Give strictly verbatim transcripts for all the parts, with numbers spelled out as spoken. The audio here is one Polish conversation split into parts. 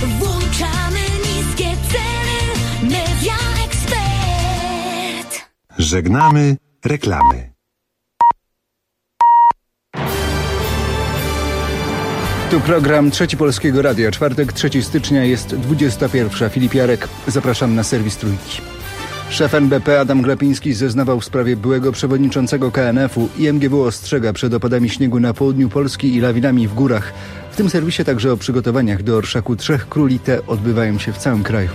Włączamy niskie ceny. Media Expert. Żegnamy reklamy. Tu program Trzeci Polskiego Radia. Czwartek, trzeciego stycznia, jest dwudziesta pierwsza. Filip Jarek, zapraszam na serwis Trójki. Szef N B P Adam Glapiński zeznawał w sprawie byłego przewodniczącego K N F u i M G W ostrzega przed opadami śniegu na południu Polski i lawinami w górach. W tym serwisie także o przygotowaniach do orszaku Trzech Króli. Te odbywają się w całym kraju.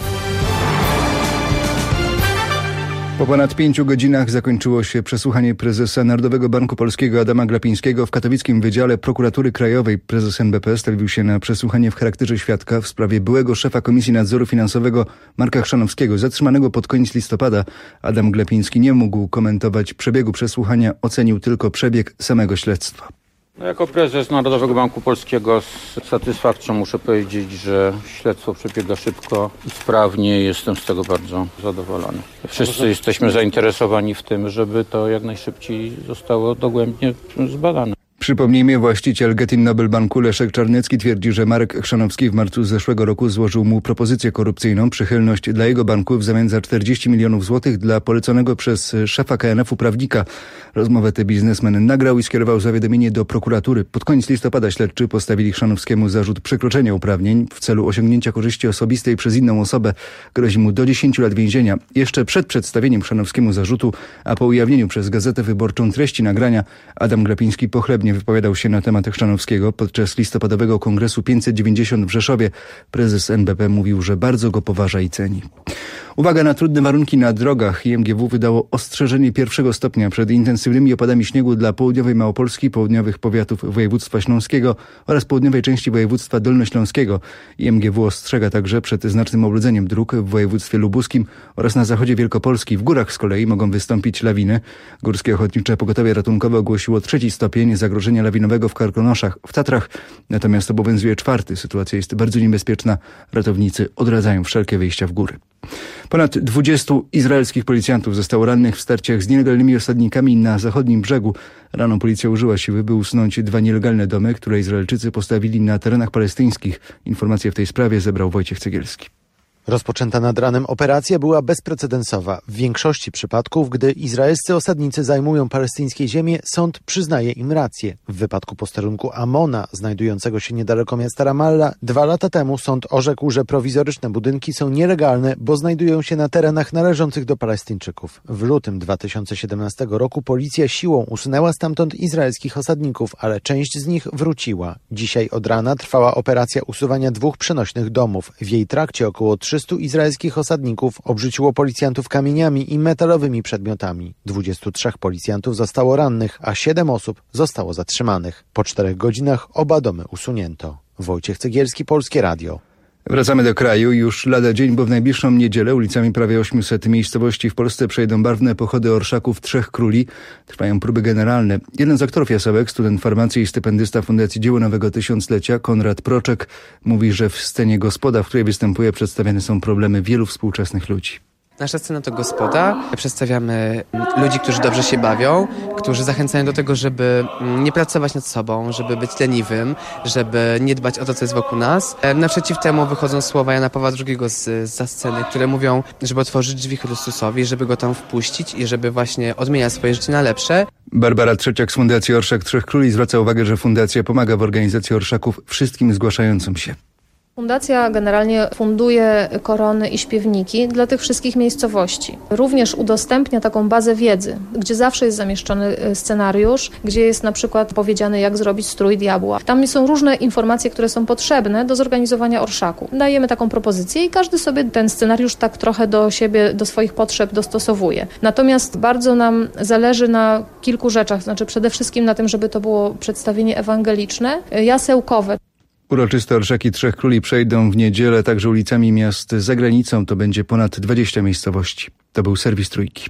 Po ponad pięciu godzinach zakończyło się przesłuchanie prezesa Narodowego Banku Polskiego Adama Glapińskiego w katowickim Wydziale Prokuratury Krajowej. Prezes N B P stawił się na przesłuchanie w charakterze świadka w sprawie byłego szefa Komisji Nadzoru Finansowego Marka Chrzanowskiego, zatrzymanego pod koniec listopada. Adam Glapiński nie mógł komentować przebiegu przesłuchania, ocenił tylko przebieg samego śledztwa. No, jako prezes Narodowego Banku Polskiego z satysfakcją muszę powiedzieć, że śledztwo przebiega szybko i sprawnie. Jestem z tego bardzo zadowolony. Wszyscy jesteśmy zainteresowani w tym, żeby to jak najszybciej zostało dogłębnie zbadane. Przypomnijmy, właściciel Getin Nobel Banku Leszek Czarnecki twierdzi, że Marek Chrzanowski w marcu zeszłego roku złożył mu propozycję korupcyjną, przychylność dla jego banku w zamian za czterdzieści milionów złotych dla poleconego przez szefa K N F u prawnika. Rozmowę tę biznesmen nagrał i skierował zawiadomienie do prokuratury. Pod koniec listopada śledczy postawili Chrzanowskiemu zarzut przekroczenia uprawnień w celu osiągnięcia korzyści osobistej przez inną osobę. Grozi mu do dziesięciu lat więzienia. Jeszcze przed przedstawieniem Chrzanowskiemu zarzutu, a po ujawnieniu przez Gazetę Wyborczą treści nagrania, Adam Glapiński pochlebnie wypowiadał się na temat Chrzanowskiego. Podczas listopadowego kongresu pięćset dziewięćdziesiąt w Rzeszowie prezes N B P mówił, że bardzo go poważa i ceni. Uwaga na trudne warunki na drogach. I M G W wydało ostrzeżenie pierwszego stopnia przed intensywnymi opadami śniegu dla południowej Małopolski, południowych powiatów województwa śląskiego oraz południowej części województwa dolnośląskiego. I M G W ostrzega także przed znacznym obrudzeniem dróg w województwie lubuskim oraz na zachodzie Wielkopolski. W górach z kolei mogą wystąpić lawiny. Górskie Ochotnicze Pogotowie Ratunkowe ogłosiło trzeci stopień zagrożenia lawinowego w Karkonoszach, w Tatrach. Natomiast obowiązuje czwarty. Sytuacja jest bardzo niebezpieczna. Ratownicy odradzają wszelkie wyjścia w góry. Ponad dwudziestu izraelskich policjantów zostało rannych w starciach z nielegalnymi osadnikami na zachodnim brzegu. Rano policja użyła siły, by usunąć dwa nielegalne domy, które Izraelczycy postawili na terenach palestyńskich. Informacje w tej sprawie zebrał Wojciech Cegielski. Rozpoczęta nad ranem operacja była bezprecedensowa. W większości przypadków, gdy izraelscy osadnicy zajmują palestyńskie ziemie, sąd przyznaje im rację. W wypadku posterunku Amona, znajdującego się niedaleko miasta Ramallah, dwa lata temu sąd orzekł, że prowizoryczne budynki są nielegalne, bo znajdują się na terenach należących do Palestyńczyków. W lutym dwa tysiące siedemnastego roku policja siłą usunęła stamtąd izraelskich osadników, ale część z nich wróciła. Dzisiaj od rana trwała operacja usuwania dwóch przenośnych domów. W jej trakcie około trzystu izraelskich osadników obrzuciło policjantów kamieniami i metalowymi przedmiotami. dwudziestu trzech policjantów zostało rannych, a siedem osób zostało zatrzymanych. Po czterech godzinach oba domy usunięto. Wojciech Cegielski, Polskie Radio. Wracamy do kraju już lada dzień, bo w najbliższą niedzielę ulicami prawie osiemset miejscowości w Polsce przejdą barwne pochody orszaków Trzech Króli. Trwają próby generalne. Jeden z aktorów jasełek, student farmacji i stypendysta Fundacji Dzieło Nowego Tysiąclecia, Konrad Proczek, mówi, że w scenie Gospoda, w której występuje, przedstawiane są problemy wielu współczesnych ludzi. Nasza scena to Gospoda. Przedstawiamy ludzi, którzy dobrze się bawią, którzy zachęcają do tego, żeby nie pracować nad sobą, żeby być leniwym, żeby nie dbać o to, co jest wokół nas. Naprzeciw temu wychodzą słowa Jana Pawła drugiego z, za sceny, które mówią, żeby otworzyć drzwi Chrystusowi, żeby go tam wpuścić i żeby właśnie odmieniać swoje życie na lepsze. Barbara Trzeciak z Fundacji Orszak Trzech Króli zwraca uwagę, że fundacja pomaga w organizacji orszaków wszystkim zgłaszającym się. Fundacja generalnie funduje korony i śpiewniki dla tych wszystkich miejscowości. Również udostępnia taką bazę wiedzy, gdzie zawsze jest zamieszczony scenariusz, gdzie jest na przykład powiedziane, jak zrobić strój diabła. Tam są różne informacje, które są potrzebne do zorganizowania orszaku. Dajemy taką propozycję i każdy sobie ten scenariusz tak trochę do siebie, do swoich potrzeb dostosowuje. Natomiast bardzo nam zależy na kilku rzeczach, znaczy przede wszystkim na tym, żeby to było przedstawienie ewangeliczne, jasełkowe. Uroczyste orszaki Trzech Króli przejdą w niedzielę także ulicami miast za granicą. To będzie ponad dwadzieścia miejscowości. To był serwis Trójki.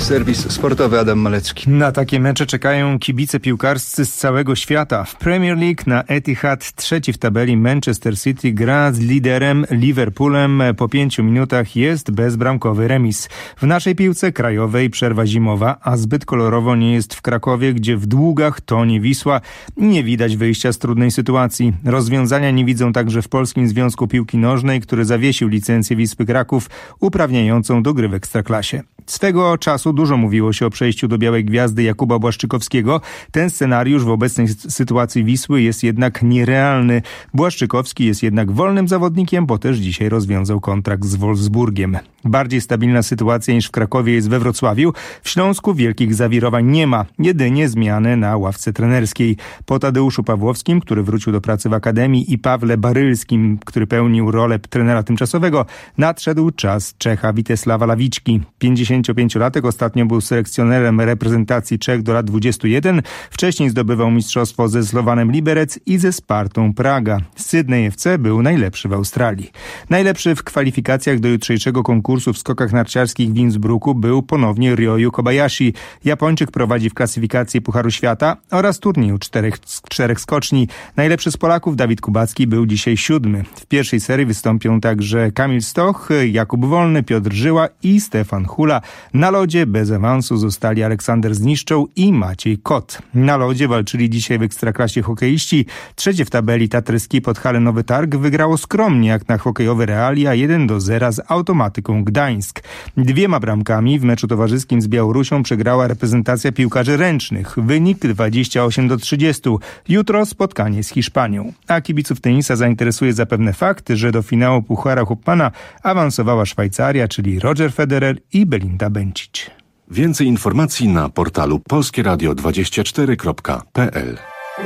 Serwis sportowy Adam Malecki. Na takie mecze czekają kibice piłkarscy z całego świata. W Premier League na Etihad trzeci w tabeli Manchester City gra z liderem Liverpoolem. Po pięciu minutach jest bezbramkowy remis. W naszej piłce krajowej przerwa zimowa, a zbyt kolorowo nie jest w Krakowie, gdzie w długach tonie Wisła. Nie widać wyjścia z trudnej sytuacji. Rozwiązania nie widzą także w Polskim Związku Piłki Nożnej, który zawiesił licencję Wispy Kraków uprawniającą do gry w Ekstraklasie. Swego czasu dużo mówiło się o przejściu do Białej Gwiazdy Jakuba Błaszczykowskiego. Ten scenariusz w obecnej sytuacji Wisły jest jednak nierealny. Błaszczykowski jest jednak wolnym zawodnikiem, bo też dzisiaj rozwiązał kontrakt z Wolfsburgiem. Bardziej stabilna sytuacja niż w Krakowie jest we Wrocławiu. W Śląsku wielkich zawirowań nie ma, jedynie zmiany na ławce trenerskiej. Po Tadeuszu Pawłowskim, który wrócił do pracy w Akademii, i Pawle Barylskim, który pełnił rolę trenera tymczasowego, nadszedł czas Czecha Witesława Lawiczki. pięćdziesięciopięciolatek ostatnio był selekcjonerem reprezentacji Czech do lat dwudziestu jeden. Wcześniej zdobywał mistrzostwo ze Slowanem Liberec i ze Spartą Praga. Sydney F C był najlepszy w Australii. Najlepszy w kwalifikacjach do jutrzejszego konkursu w skokach narciarskich w Innsbrucku był ponownie Ryoyu Kobayashi. Japończyk prowadzi w klasyfikacji Pucharu Świata oraz turnieju czterech, czterech skoczni. Najlepszy z Polaków Dawid Kubacki był dzisiaj siódmy. W pierwszej serii wystąpią także Kamil Stoch, Jakub Wolny, Piotr Żyła i Stefan Hula. Na lodzie bez awansu zostali Aleksander Zniszczoł i Maciej Kot. Na lodzie walczyli dzisiaj w Ekstraklasie hokeiści. Trzecie w tabeli Tatryski Podhale Nowy Targ wygrało skromnie jak na hokejowe realia jeden do zera z Automatyką Gdańsk. Dwiema bramkami w meczu towarzyskim z Białorusią przegrała reprezentacja piłkarzy ręcznych. Wynik dwadzieścia osiem do trzydziestu. Jutro spotkanie z Hiszpanią. A kibiców tenisa zainteresuje zapewne fakt, że do finału Puchara Hopmana awansowała Szwajcaria, czyli Roger Federer i Belinda Bencic. Więcej informacji na portalu polskie radio dwadzieścia cztery kropka p l.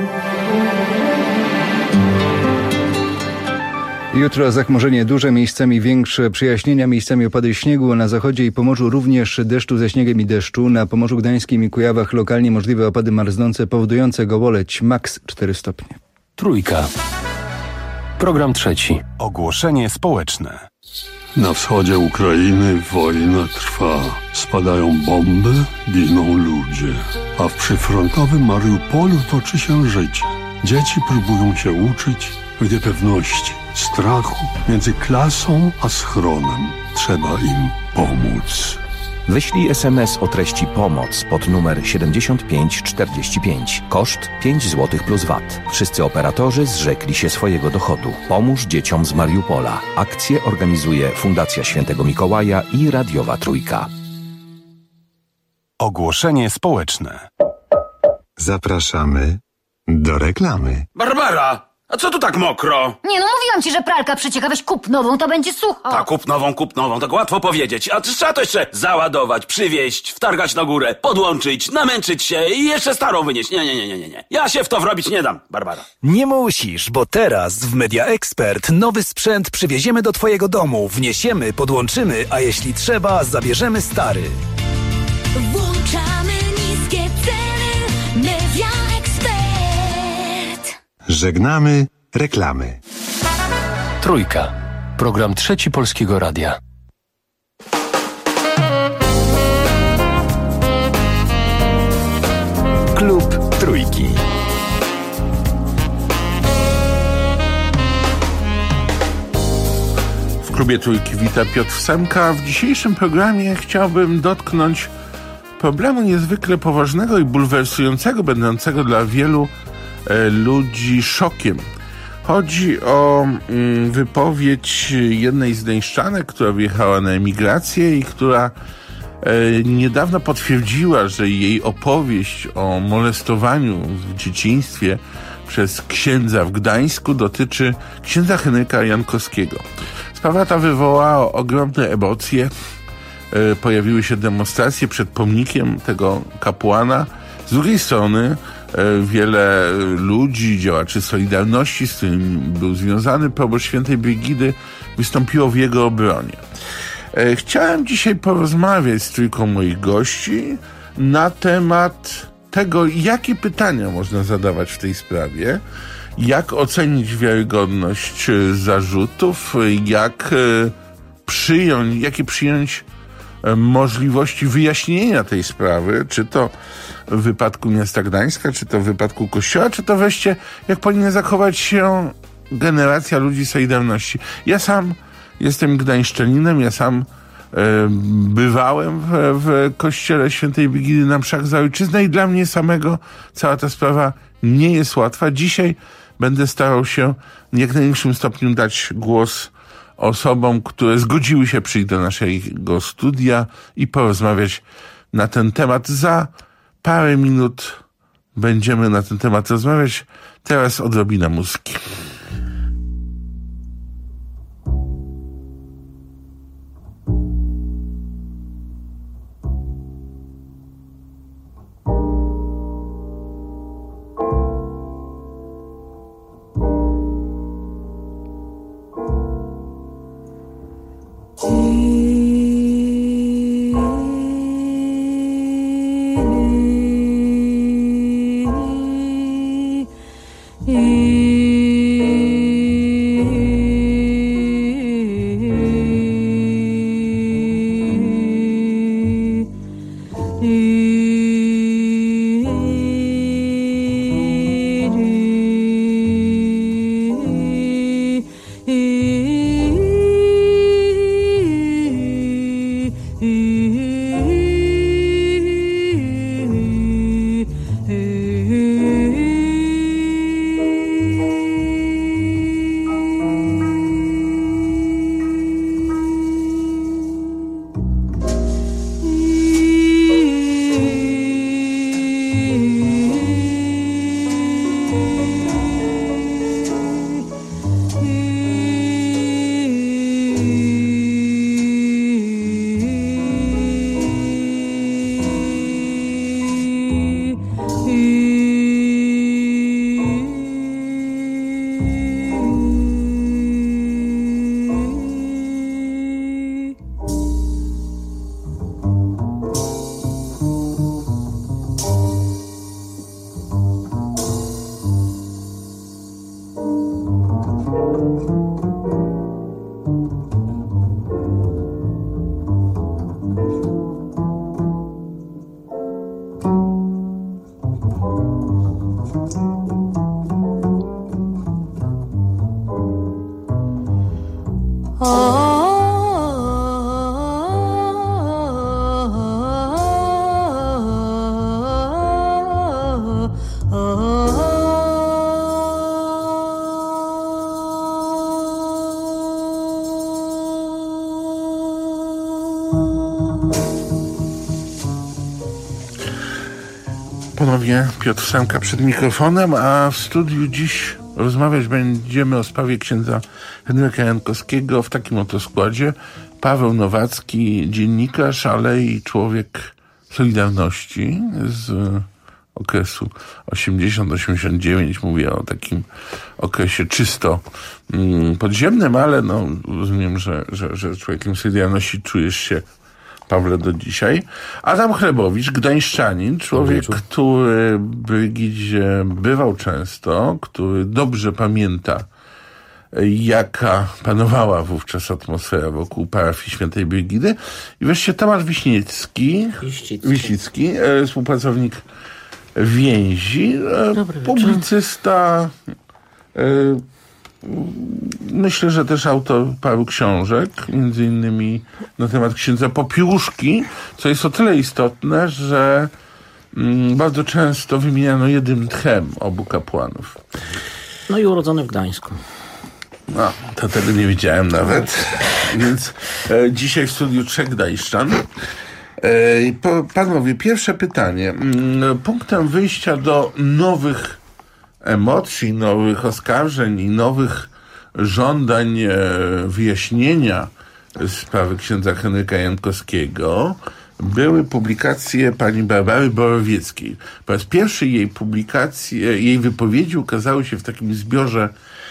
Jutro zachmurzenie duże, miejscami większe, przejaśnienia, miejscami opady śniegu, na zachodzie i Pomorzu również deszczu ze śniegiem i deszczu. Na Pomorzu Gdańskim i Kujawach lokalnie możliwe opady marznące powodujące gołoleć, maks cztery stopnie. Trójka. Program trzeci. Ogłoszenie społeczne. Na wschodzie Ukrainy wojna trwa. Spadają bomby, giną ludzie. A w przyfrontowym Mariupolu toczy się życie. Dzieci próbują się uczyć w niepewności, strachu między klasą a schronem. Trzeba im pomóc. Wyślij es em es o treści pomoc pod numer siedemdziesiąt pięć czterdzieści pięć. Koszt pięć złotych plus V A T. Wszyscy operatorzy zrzekli się swojego dochodu. Pomóż dzieciom z Mariupola. Akcję organizuje Fundacja Świętego Mikołaja i Radiowa Trójka. Ogłoszenie społeczne. Zapraszamy do reklamy. Barbara! A co tu tak mokro? Nie no, mówiłam ci, że pralka przecieka, weź kup nową, to będzie sucho. Tak, kup nową, kup nową, tak łatwo powiedzieć. A trzeba to jeszcze załadować, przywieźć, wtargać na górę, podłączyć, namęczyć się i jeszcze starą wynieść. Nie, nie, nie, nie, nie. Ja się w to wrobić nie dam, Barbara. Nie musisz, bo teraz w Media Expert nowy sprzęt przywieziemy do twojego domu, wniesiemy, podłączymy, a jeśli trzeba, zabierzemy stary. Włączamy niskie ceny, Media Expert. Żegnamy reklamy. Trójka. Program trzeci Polskiego Radia. Klub Trójki. W klubie Trójki wita Piotr Semka. W dzisiejszym programie chciałbym dotknąć problemu niezwykle poważnego i bulwersującego, będącego dla wielu e, ludzi szokiem. Chodzi o mm, wypowiedź jednej z gdańszczanek, która wyjechała na emigrację i która e, niedawno potwierdziła, że jej opowieść o molestowaniu w dzieciństwie przez księdza w Gdańsku dotyczy księdza Henryka Jankowskiego. Sprawa ta wywołała ogromne emocje. E, pojawiły się demonstracje przed pomnikiem tego kapłana. Z drugiej strony e, wiele ludzi, działaczy Solidarności, z którym był związany proboszcz Świętej Brygidy, wystąpiło w jego obronie. E, chciałem dzisiaj porozmawiać z trójką moich gości na temat tego, jakie pytania można zadawać w tej sprawie, jak ocenić wiarygodność zarzutów, jak przyjąć, jakie przyjąć możliwości wyjaśnienia tej sprawy, czy to w wypadku miasta Gdańska, czy to w wypadku Kościoła, czy to wreszcie jak powinna zachować się generacja ludzi Solidarności. Ja sam jestem gdańszczaninem, ja sam e, bywałem w, w kościele Świętej Wigilijy na mszach za ojczyznę i dla mnie samego cała ta sprawa nie jest łatwa. Dzisiaj będę starał się w jak największym stopniu dać głos osobom, które zgodziły się przyjść do naszego studia i porozmawiać na ten temat. Za parę minut będziemy na ten temat rozmawiać. Teraz odrobina muzyki. Ponownie Piotr Semka przed mikrofonem, a w studiu dziś rozmawiać będziemy o sprawie księdza Henryka Jankowskiego w takim oto składzie. Paweł Nowacki, dziennikarz, ale i człowiek Solidarności z okresu osiemdziesiąt osiemdziesiąt dziewięć. Mówię o takim okresie czysto mm, podziemnym, ale no, rozumiem, że, że, że człowiekiem Solidarności czujesz się, Pawle, do dzisiaj. Adam Chlebowicz, gdańszczanin, człowiek, który w Brygidzie bywał często, który dobrze pamięta, jaka panowała wówczas atmosfera wokół parafii Świętej Brygidy. I wreszcie Tomasz Wiśniewski, Wiśnicki, Wiśnicki e, współpracownik Więzi, e, publicysta, e, myślę, że też autor paru książek, między innymi na temat księdza Popiłuszki, co jest o tyle istotne, że mm, bardzo często wymieniano jednym tchem obu kapłanów. No i urodzony w Gdańsku. No, to tego nie wiedziałem nawet. Więc e, dzisiaj w studiu trzech gdańszczan. E, po, panowie, pierwsze pytanie. Punktem wyjścia do nowych emocji, nowych oskarżeń i nowych żądań e, wyjaśnienia sprawy księdza Henryka Jankowskiego były publikacje pani Barbary Borowieckiej. Po raz pierwszy jej publikacje, jej wypowiedzi ukazały się w takim zbiorze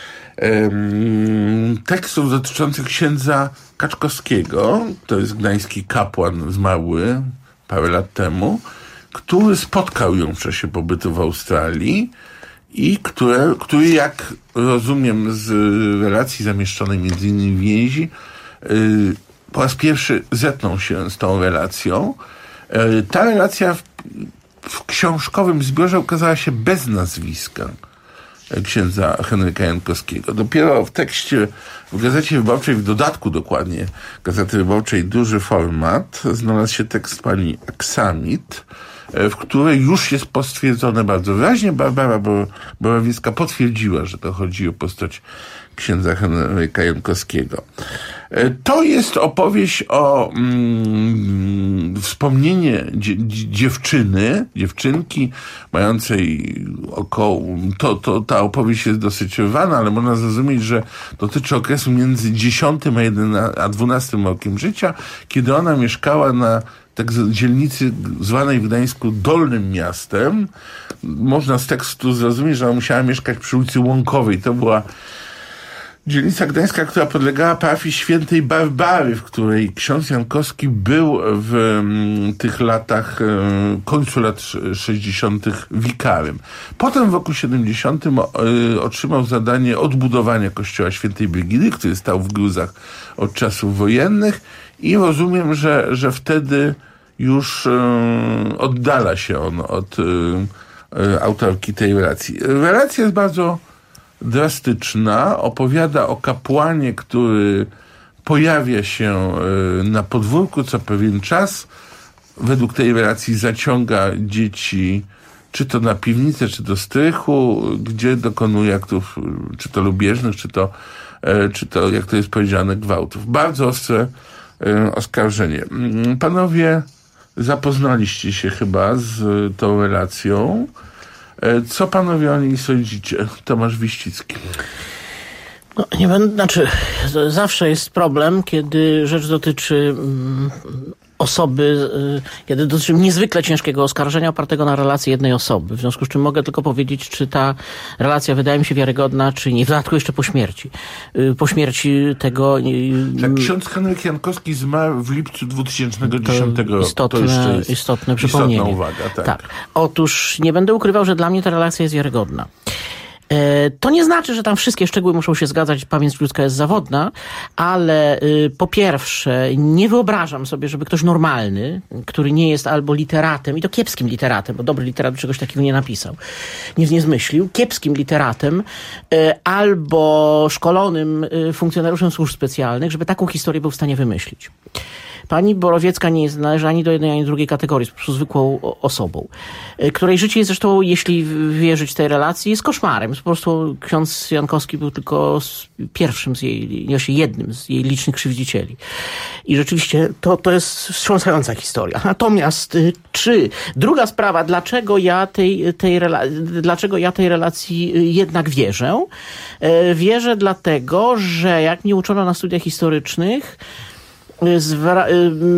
em, tekstów dotyczących księdza Kaczkowskiego, to jest gdański kapłan zmarły parę lat temu, który spotkał ją w czasie pobytu w Australii i które, który, jak rozumiem z relacji zamieszczonej między innymi w Więzi, yy, po raz pierwszy zetknął się z tą relacją. Ta relacja w, w książkowym zbiorze ukazała się bez nazwiska księdza Henryka Jankowskiego. Dopiero w tekście w Gazecie Wyborczej, w dodatku dokładnie Gazety Wyborczej Duży Format, znalazł się tekst pani Aksamit, w której już jest potwierdzone bardzo wyraźnie. Barbara Borowiecka potwierdziła, że to chodzi o postać księdza Henryka Jankowskiego. To jest opowieść o mm, wspomnienie dzie, dziewczyny, dziewczynki mającej około, to, to, ta opowieść jest dosyć rwana, ale można zrozumieć, że dotyczy okresu między dziesiątym a dwunastym rokiem życia, kiedy ona mieszkała na tak dzielnicy zwanej w Gdańsku Dolnym Miastem. Można z tekstu zrozumieć, że ona musiała mieszkać przy ulicy Łąkowej. To była dzielnica gdańska, która podlegała parafii świętej Barbary, w której ksiądz Jankowski był w m, tych latach, e, końcu lat sześćdziesiątych wikarym. Potem w roku siedemdziesiątym o, e, otrzymał zadanie odbudowania kościoła świętej Brygidy, który stał w gruzach od czasów wojennych, i rozumiem, że, że wtedy już e, oddala się on od e, e, autorki tej relacji. Relacja jest bardzo drastyczna, opowiada o kapłanie, który pojawia się na podwórku co pewien czas. Według tej relacji zaciąga dzieci czy to na piwnicę, czy do strychu, gdzie dokonuje aktów, czy to lubieżnych, czy to, czy to, jak to jest powiedziane, gwałtów. Bardzo ostre oskarżenie. Panowie zapoznaliście się chyba z tą relacją. Co panowie o niej sądzicie? Tomasz Wiścicki. No, nie będę, znaczy, zawsze jest problem, kiedy rzecz dotyczy mm, osoby, y, kiedy dotyczy niezwykle ciężkiego oskarżenia opartego na relacji jednej osoby. W związku z czym mogę tylko powiedzieć, czy ta relacja wydaje mi się wiarygodna, czy nie. W dodatku jeszcze po śmierci. Y, po śmierci tego... Y, tak, ksiądz Henryk Jankowski zmarł w lipcu dwa tysiące dziesiątego roku. Istotne, to jeszcze jest istotne przypomnienie. Istotna uwaga, tak. tak. Otóż nie będę ukrywał, że dla mnie ta relacja jest wiarygodna. To nie znaczy, że tam wszystkie szczegóły muszą się zgadzać, pamięć ludzka jest zawodna, ale po pierwsze nie wyobrażam sobie, żeby ktoś normalny, który nie jest albo literatem, i to kiepskim literatem, bo dobry literat by czegoś takiego nie napisał, nie, nie zmyślił, kiepskim literatem albo szkolonym funkcjonariuszem służb specjalnych, żeby taką historię był w stanie wymyślić. Pani Borowiecka nie jest, należy ani do jednej, ani do drugiej kategorii, jest po prostu zwykłą osobą, której życie jest zresztą, jeśli wierzyć tej relacji, jest koszmarem. Po prostu ksiądz Jankowski był tylko pierwszym z jej, nie jednym z jej licznych krzywdzicieli. I rzeczywiście to, to jest wstrząsająca historia. Natomiast czy, druga sprawa, dlaczego ja tej, tej, dlaczego ja tej relacji jednak wierzę? Wierzę dlatego, że jak mnie uczono na studiach historycznych, Zwra-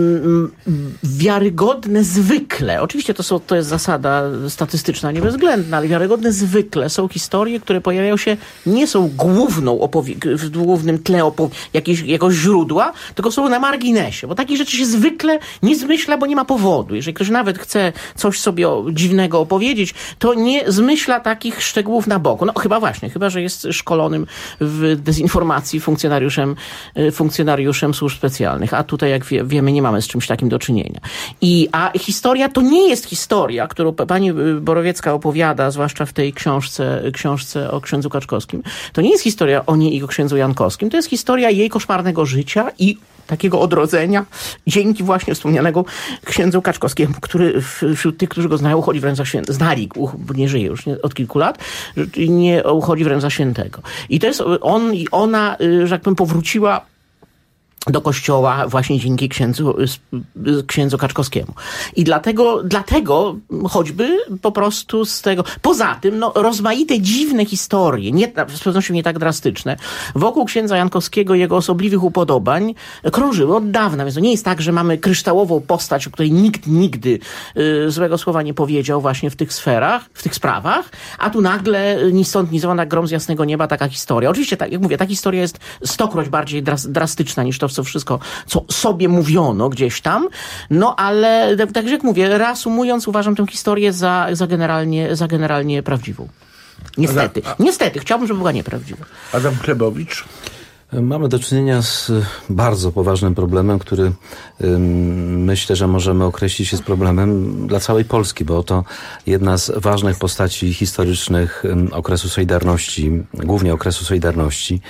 wiarygodne zwykle, oczywiście to, są, to jest zasada statystyczna, niebezwzględna, ale wiarygodne zwykle są historie, które pojawiają się, nie są główną opowi- w głównym tle opowi- jakieś, jakiegoś źródła, tylko są na marginesie, bo takich rzeczy się zwykle nie zmyśla, bo nie ma powodu. Jeżeli ktoś nawet chce coś sobie dziwnego opowiedzieć, to nie zmyśla takich szczegółów na boku. No chyba właśnie, chyba że jest szkolonym w dezinformacji funkcjonariuszem, funkcjonariuszem służb specjalnych. A tutaj, jak wie, wiemy, nie mamy z czymś takim do czynienia. I, a historia to nie jest historia, którą pani Borowiecka opowiada, zwłaszcza w tej książce, książce o księdzu Kaczkowskim. To nie jest historia o niej i o księdzu Jankowskim. To jest historia jej koszmarnego życia i takiego odrodzenia dzięki właśnie wspomnianego księdzu Kaczkowskiemu, który wśród tych, którzy go znają, uchodzi wręcz za świętego. Znali, bo nie żyje już nie, od kilku lat, nie uchodzi wręcz za świętego. I to jest on i ona, że tak powiem, powróciła do kościoła właśnie dzięki księdzu, księdzu Kaczkowskiemu. I dlatego, dlatego choćby po prostu z tego... Poza tym, no, rozmaite, dziwne historie, nie, z pewnością nie tak drastyczne, wokół księdza Jankowskiego i jego osobliwych upodobań krążyły od dawna. Więc to nie jest tak, że mamy kryształową postać, o której nikt nigdy y, złego słowa nie powiedział właśnie w tych sferach, w tych sprawach, a tu nagle ni stąd, ni zowąd, jak grom z jasnego nieba taka historia. Oczywiście, tak jak mówię, ta historia jest stokroć bardziej dras- drastyczna niż to, co wszystko, co sobie mówiono gdzieś tam, no ale tak jak mówię, reasumując, uważam tę historię za, za, generalnie, za generalnie prawdziwą. Niestety. Adam, a... Niestety. Chciałbym, żeby była nieprawdziwa. Adam Klebowicz. Mamy do czynienia z bardzo poważnym problemem, który ym, myślę, że możemy określić jest problemem dla całej Polski, bo to jedna z ważnych postaci historycznych ym, okresu Solidarności, głównie okresu Solidarności.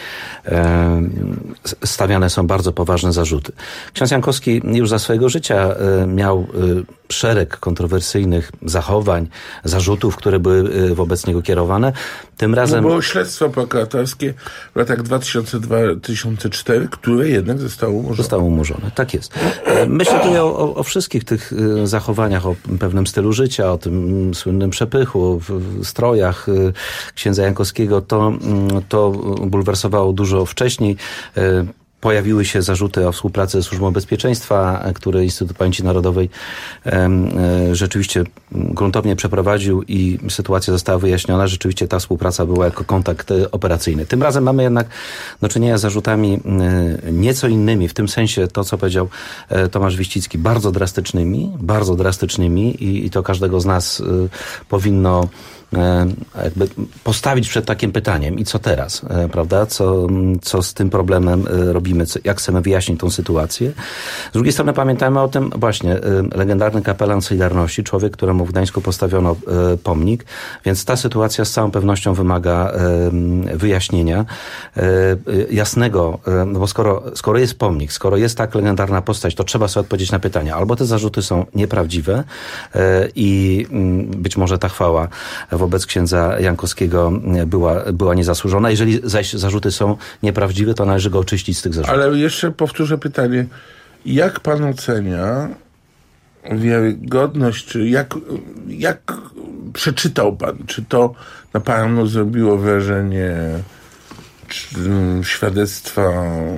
Ym, stawiane są bardzo poważne zarzuty. Ksiądz Jankowski już za swojego życia y, miał y, szereg kontrowersyjnych zachowań, zarzutów, które były y, wobec niego kierowane. Tym razem... No było śledztwo prokuratorskie w latach dwa tysiące dwa do dwa tysiące cztery, które jednak zostało umorzone. Zostało umorzone, tak jest. Myślę tutaj o, o, o wszystkich tych zachowaniach, o pewnym stylu życia, o tym słynnym przepychu, w strojach księdza Jankowskiego. To, to bulwersowało dużo wcześniej. Pojawiły się zarzuty o współpracy ze Służbą Bezpieczeństwa, które Instytut Pamięci Narodowej e, rzeczywiście gruntownie przeprowadził i sytuacja została wyjaśniona. Rzeczywiście ta współpraca była jako kontakt operacyjny. Tym razem mamy jednak do czynienia z zarzutami e, nieco innymi, w tym sensie to, co powiedział e, Tomasz Wiścicki, bardzo drastycznymi, bardzo drastycznymi i, i to każdego z nas e, powinno jakby postawić przed takim pytaniem i co teraz, prawda? Co, co z tym problemem robimy? Jak chcemy wyjaśnić tą sytuację? Z drugiej strony pamiętajmy o tym właśnie legendarny kapelan Solidarności, człowiek, któremu w Gdańsku postawiono pomnik, więc ta sytuacja z całą pewnością wymaga wyjaśnienia jasnego, no bo skoro, skoro jest pomnik, skoro jest tak legendarna postać, to trzeba sobie odpowiedzieć na pytania. Albo te zarzuty są nieprawdziwe i być może ta chwała wobec księdza Jankowskiego była, była niezasłużona. Jeżeli zaś zarzuty są nieprawdziwe, to należy go oczyścić z tych zarzutów. Ale jeszcze powtórzę pytanie. Jak pan ocenia wiarygodność, czy jak, jak przeczytał pan? Czy to na panu zrobiło wrażenie czy, świadectwa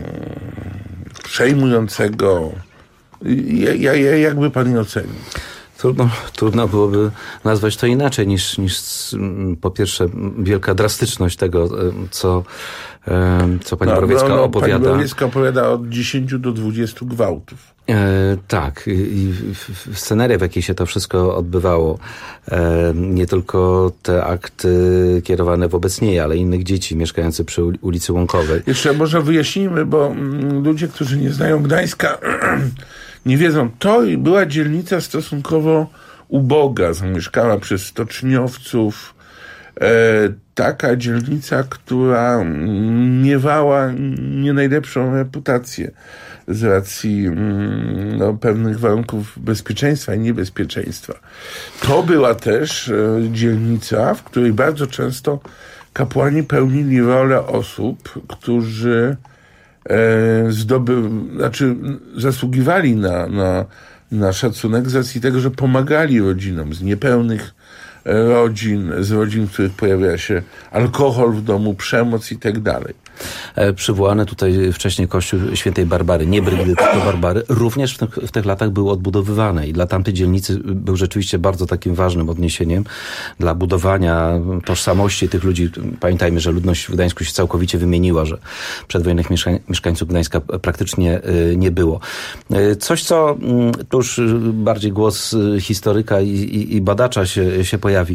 przejmującego? Ja, ja, jakby pan je ocenił? Trudno, trudno byłoby nazwać to inaczej niż, niż po pierwsze wielka drastyczność tego, co, co pani no, Borowiecka no, no, opowiada. Pani Borowiecka opowiada od dziesięciu do dwudziestu gwałtów. E, tak. I scenaria, w jakiej się to wszystko odbywało, e, nie tylko te akty kierowane wobec niej, ale innych dzieci mieszkających przy ulicy Łąkowej. Jeszcze może wyjaśnijmy, bo mm, ludzie, którzy nie znają Gdańska, nie wiedzą, to była dzielnica stosunkowo uboga, zamieszkała przez stoczniowców. E, taka dzielnica, która miewała nie najlepszą reputację z racji no, pewnych warunków bezpieczeństwa i niebezpieczeństwa. To była też e, dzielnica, w której bardzo często kapłani pełnili rolę osób, którzy zdoby, znaczy zasługiwali na, na, na szacunek z racji tego, że pomagali rodzinom z niepełnych rodzin, z rodzin, w których pojawia się alkohol w domu, przemoc i tak dalej. Przywołany tutaj wcześniej kościół świętej Barbary, nie Brygidy, tylko Barbary, również w tych, w tych latach był odbudowywany i dla tamtej dzielnicy był rzeczywiście bardzo takim ważnym odniesieniem dla budowania tożsamości tych ludzi. Pamiętajmy, że ludność w Gdańsku się całkowicie wymieniła, że przedwojennych mieszkań, mieszkańców Gdańska praktycznie nie było. Coś, co tu już bardziej głos historyka i, i, i badacza się, się pojawi.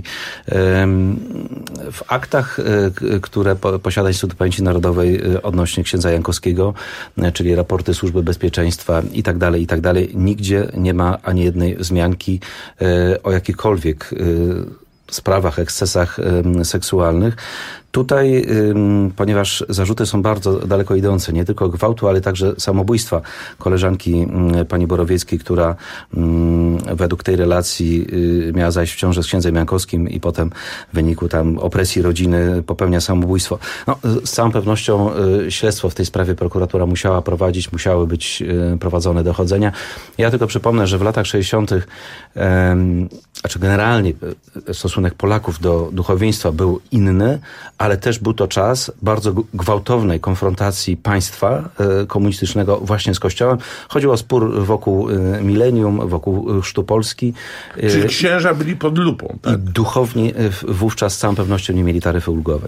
W aktach, które posiada Instytut Pamięci Narodowej odnośnie księdza Jankowskiego, czyli raporty Służby Bezpieczeństwa i tak dalej, i tak dalej. Nigdzie nie ma ani jednej wzmianki o jakichkolwiek sprawach, ekscesach seksualnych. Tutaj, ponieważ zarzuty są bardzo daleko idące, nie tylko gwałtu, ale także samobójstwa koleżanki pani Borowieckiej, która według tej relacji miała zajść w ciążę z księdzem Jankowskim i potem w wyniku tam opresji rodziny popełnia samobójstwo. No, z całą pewnością śledztwo w tej sprawie prokuratura musiała prowadzić, musiały być prowadzone dochodzenia. Ja tylko przypomnę, że w latach sześćdziesiątych, znaczy generalnie stosunek Polaków do duchowieństwa był inny, ale też był to czas bardzo gwałtownej konfrontacji państwa komunistycznego właśnie z Kościołem. Chodziło o spór wokół milenium, wokół chrztu Polski. Czyli księża byli pod lupą, tak? I duchowni wówczas z całą pewnością nie mieli taryfy ulgowej.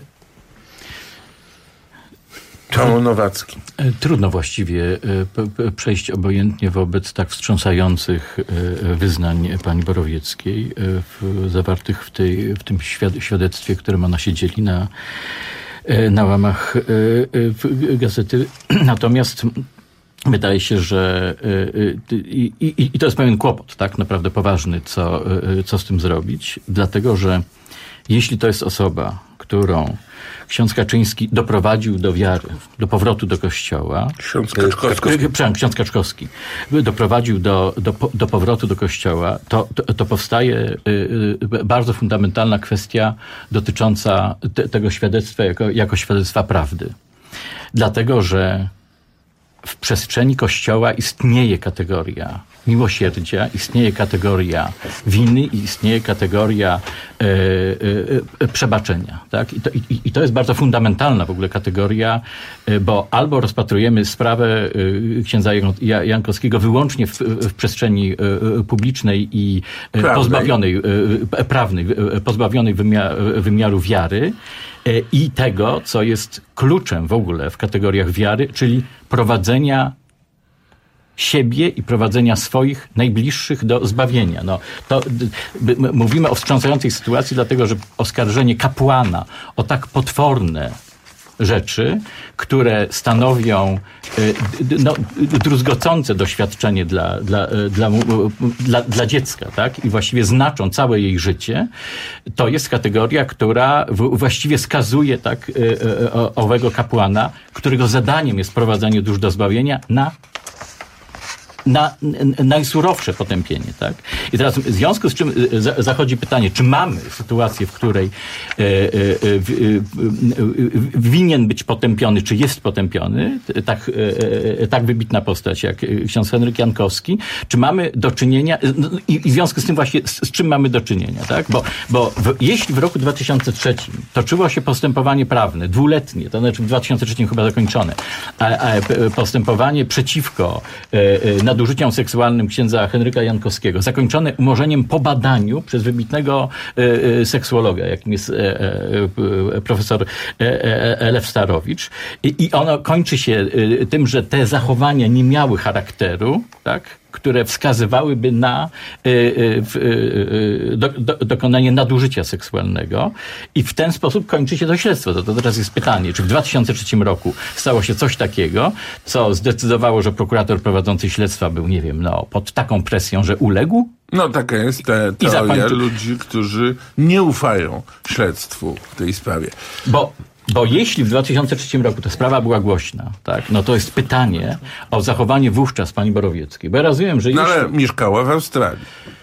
Tomasz Nowacki. Trudno właściwie przejść obojętnie wobec tak wstrząsających wyznań pani Borowieckiej, w, zawartych w, tej, w tym świadectwie, którym ona się dzieli na na łamach gazety. Natomiast wydaje się, że i, i, i to jest pewien kłopot, tak naprawdę poważny, co, co z tym zrobić, dlatego że jeśli to jest osoba, którą ksiądz Kaczyński doprowadził do wiary, do powrotu do kościoła. Ksiądz Kaczkowski. Przepraszam, ksiądz Kaczkowski. Doprowadził do, do, do powrotu do kościoła. To, to, to powstaje bardzo fundamentalna kwestia dotycząca te, tego świadectwa jako, jako świadectwa prawdy. Dlatego, że w przestrzeni Kościoła istnieje kategoria miłosierdzia, istnieje kategoria winy i istnieje kategoria e, e, przebaczenia. Tak? I, to, i, I to jest bardzo fundamentalna w ogóle kategoria, bo albo rozpatrujemy sprawę księdza Jankowskiego wyłącznie w, w przestrzeni publicznej i prawnej. pozbawionej prawnej, pozbawionej wymiar, wymiaru wiary, i tego, co jest kluczem w ogóle w kategoriach wiary, czyli prowadzenia siebie i prowadzenia swoich najbliższych do zbawienia. No, to m- mówimy o wstrząsającej sytuacji, dlatego że oskarżenie kapłana o tak potworne rzeczy, które stanowią no, druzgocące doświadczenie dla, dla, dla, dla, dla dziecka, tak? I właściwie znaczą całe jej życie, to jest kategoria, która w, właściwie skazuje tak, owego kapłana, którego zadaniem jest prowadzenie dusz do zbawienia, na na najsurowsze potępienie, tak? I teraz w związku z czym zachodzi pytanie, czy mamy sytuację, w której e, e, w, e, winien być potępiony, czy jest potępiony, tak, e, tak wybitna postać jak ksiądz Henryk Jankowski, czy mamy do czynienia, i, i w związku z tym właśnie z, z czym mamy do czynienia, tak? Bo, bo w, jeśli w roku dwa tysiące trzecim toczyło się postępowanie prawne, dwuletnie, to znaczy w dwa tysiące trzecim chyba zakończone, a, a postępowanie przeciwko e, nadużyciom seksualnym księdza Henryka Jankowskiego, zakończone umorzeniem po badaniu przez wybitnego e, seksuologa, jakim jest e, e, profesor e, e, Lew Starowicz. I, I ono kończy się e, tym, że te zachowania nie miały charakteru, tak? Które wskazywałyby na y, y, y, do, do, dokonanie nadużycia seksualnego i w ten sposób kończy się to śledztwo. To, to teraz jest pytanie, czy w dwa tysiące trzecim roku stało się coś takiego, co zdecydowało, że prokurator prowadzący śledztwa był, nie wiem, no, pod taką presją, że uległ? No taka jest te, teoria zakończy... ludzi, którzy nie ufają śledztwu w tej sprawie. Bo Bo jeśli w dwa tysiące trzecim roku ta sprawa była głośna, tak, no to jest pytanie o zachowanie wówczas pani Borowieckiej. Bo ja rozumiem, że... No jeśli... ale mieszkała w Australii.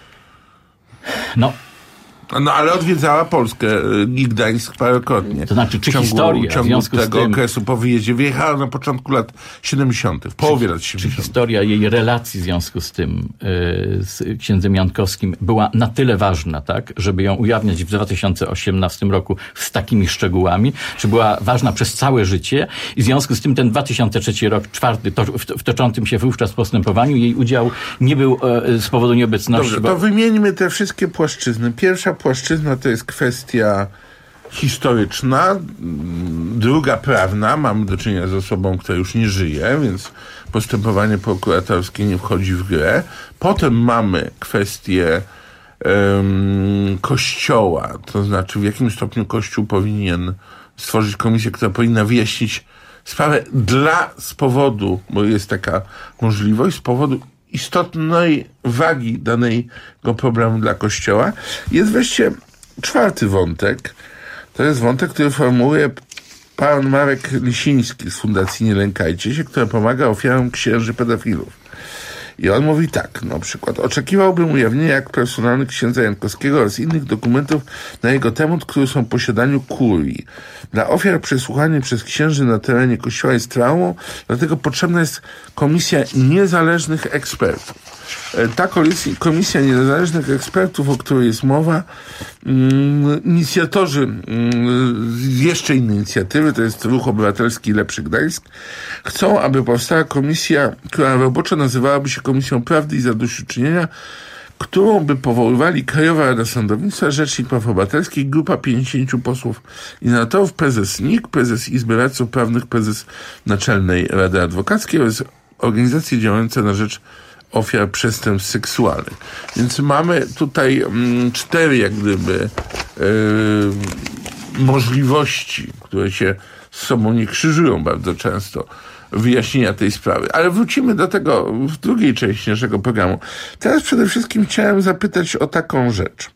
No. No ale odwiedzała Polskę i Gdańsk parokrotnie. To znaczy, czy w ciągu, historia w ciągu w związku tego z tym, okresu po wyjeździe wyjechała na początku lat siedemdziesiątych, w połowie czy, lat siedemdziesiątych. Czy historia jej relacji w związku z tym yy, z księdzem Jankowskim była na tyle ważna, tak, żeby ją ujawniać w dwa tysiące osiemnastym roku z takimi szczegółami, czy była ważna przez całe życie i w związku z tym ten dwa tysiące trzeci rok, czwarty, to, w, w toczącym się wówczas postępowaniu, jej udział nie był yy, z powodu nieobecności. Dobrze, bo... to wymieńmy te wszystkie płaszczyzny. Pierwsza płaszczyzna to jest kwestia historyczna, druga prawna, mamy do czynienia z osobą, która już nie żyje, więc postępowanie prokuratorskie nie wchodzi w grę. Potem mamy kwestię um, Kościoła, to znaczy w jakim stopniu Kościół powinien stworzyć komisję, która powinna wyjaśnić sprawę dla, z powodu, bo jest taka możliwość, z powodu istotnej wagi danego problemu dla Kościoła. Jest wreszcie czwarty wątek. To jest wątek, który formułuje pan Marek Lisiński z Fundacji Nie Lękajcie się, która pomaga ofiarom księży pedofilów. I on mówi tak, na przykład, oczekiwałbym ujawnienia akt personalnych księdza Jankowskiego oraz innych dokumentów na jego temat, które są w posiadaniu kurii. Dla ofiar przesłuchanie przez księży na terenie kościoła jest traumą, dlatego potrzebna jest komisja niezależnych ekspertów. Ta komisja niezależnych ekspertów, o której jest mowa, mm, inicjatorzy mm, jeszcze innej inicjatywy, to jest Ruch Obywatelski Lepszy Gdańsk, chcą, aby powstała komisja, która roboczo nazywałaby się Komisją Prawdy i Zadośćuczynienia, którą by powoływali Krajowa Rada Sądownictwa, Rzecznik Praw Obywatelskich, grupa pięćdziesięciu posłów i senatorów, prezes N I K, prezes Izby Radców Prawnych, prezes Naczelnej Rady Adwokackiej oraz organizacje działające na rzecz ofiar przestępstw seksualnych. Więc mamy tutaj mm, cztery jak gdyby yy, możliwości, które się z sobą nie krzyżują bardzo często, wyjaśnienia tej sprawy. Ale wrócimy do tego w drugiej części naszego programu. Teraz przede wszystkim chciałem zapytać o taką rzecz.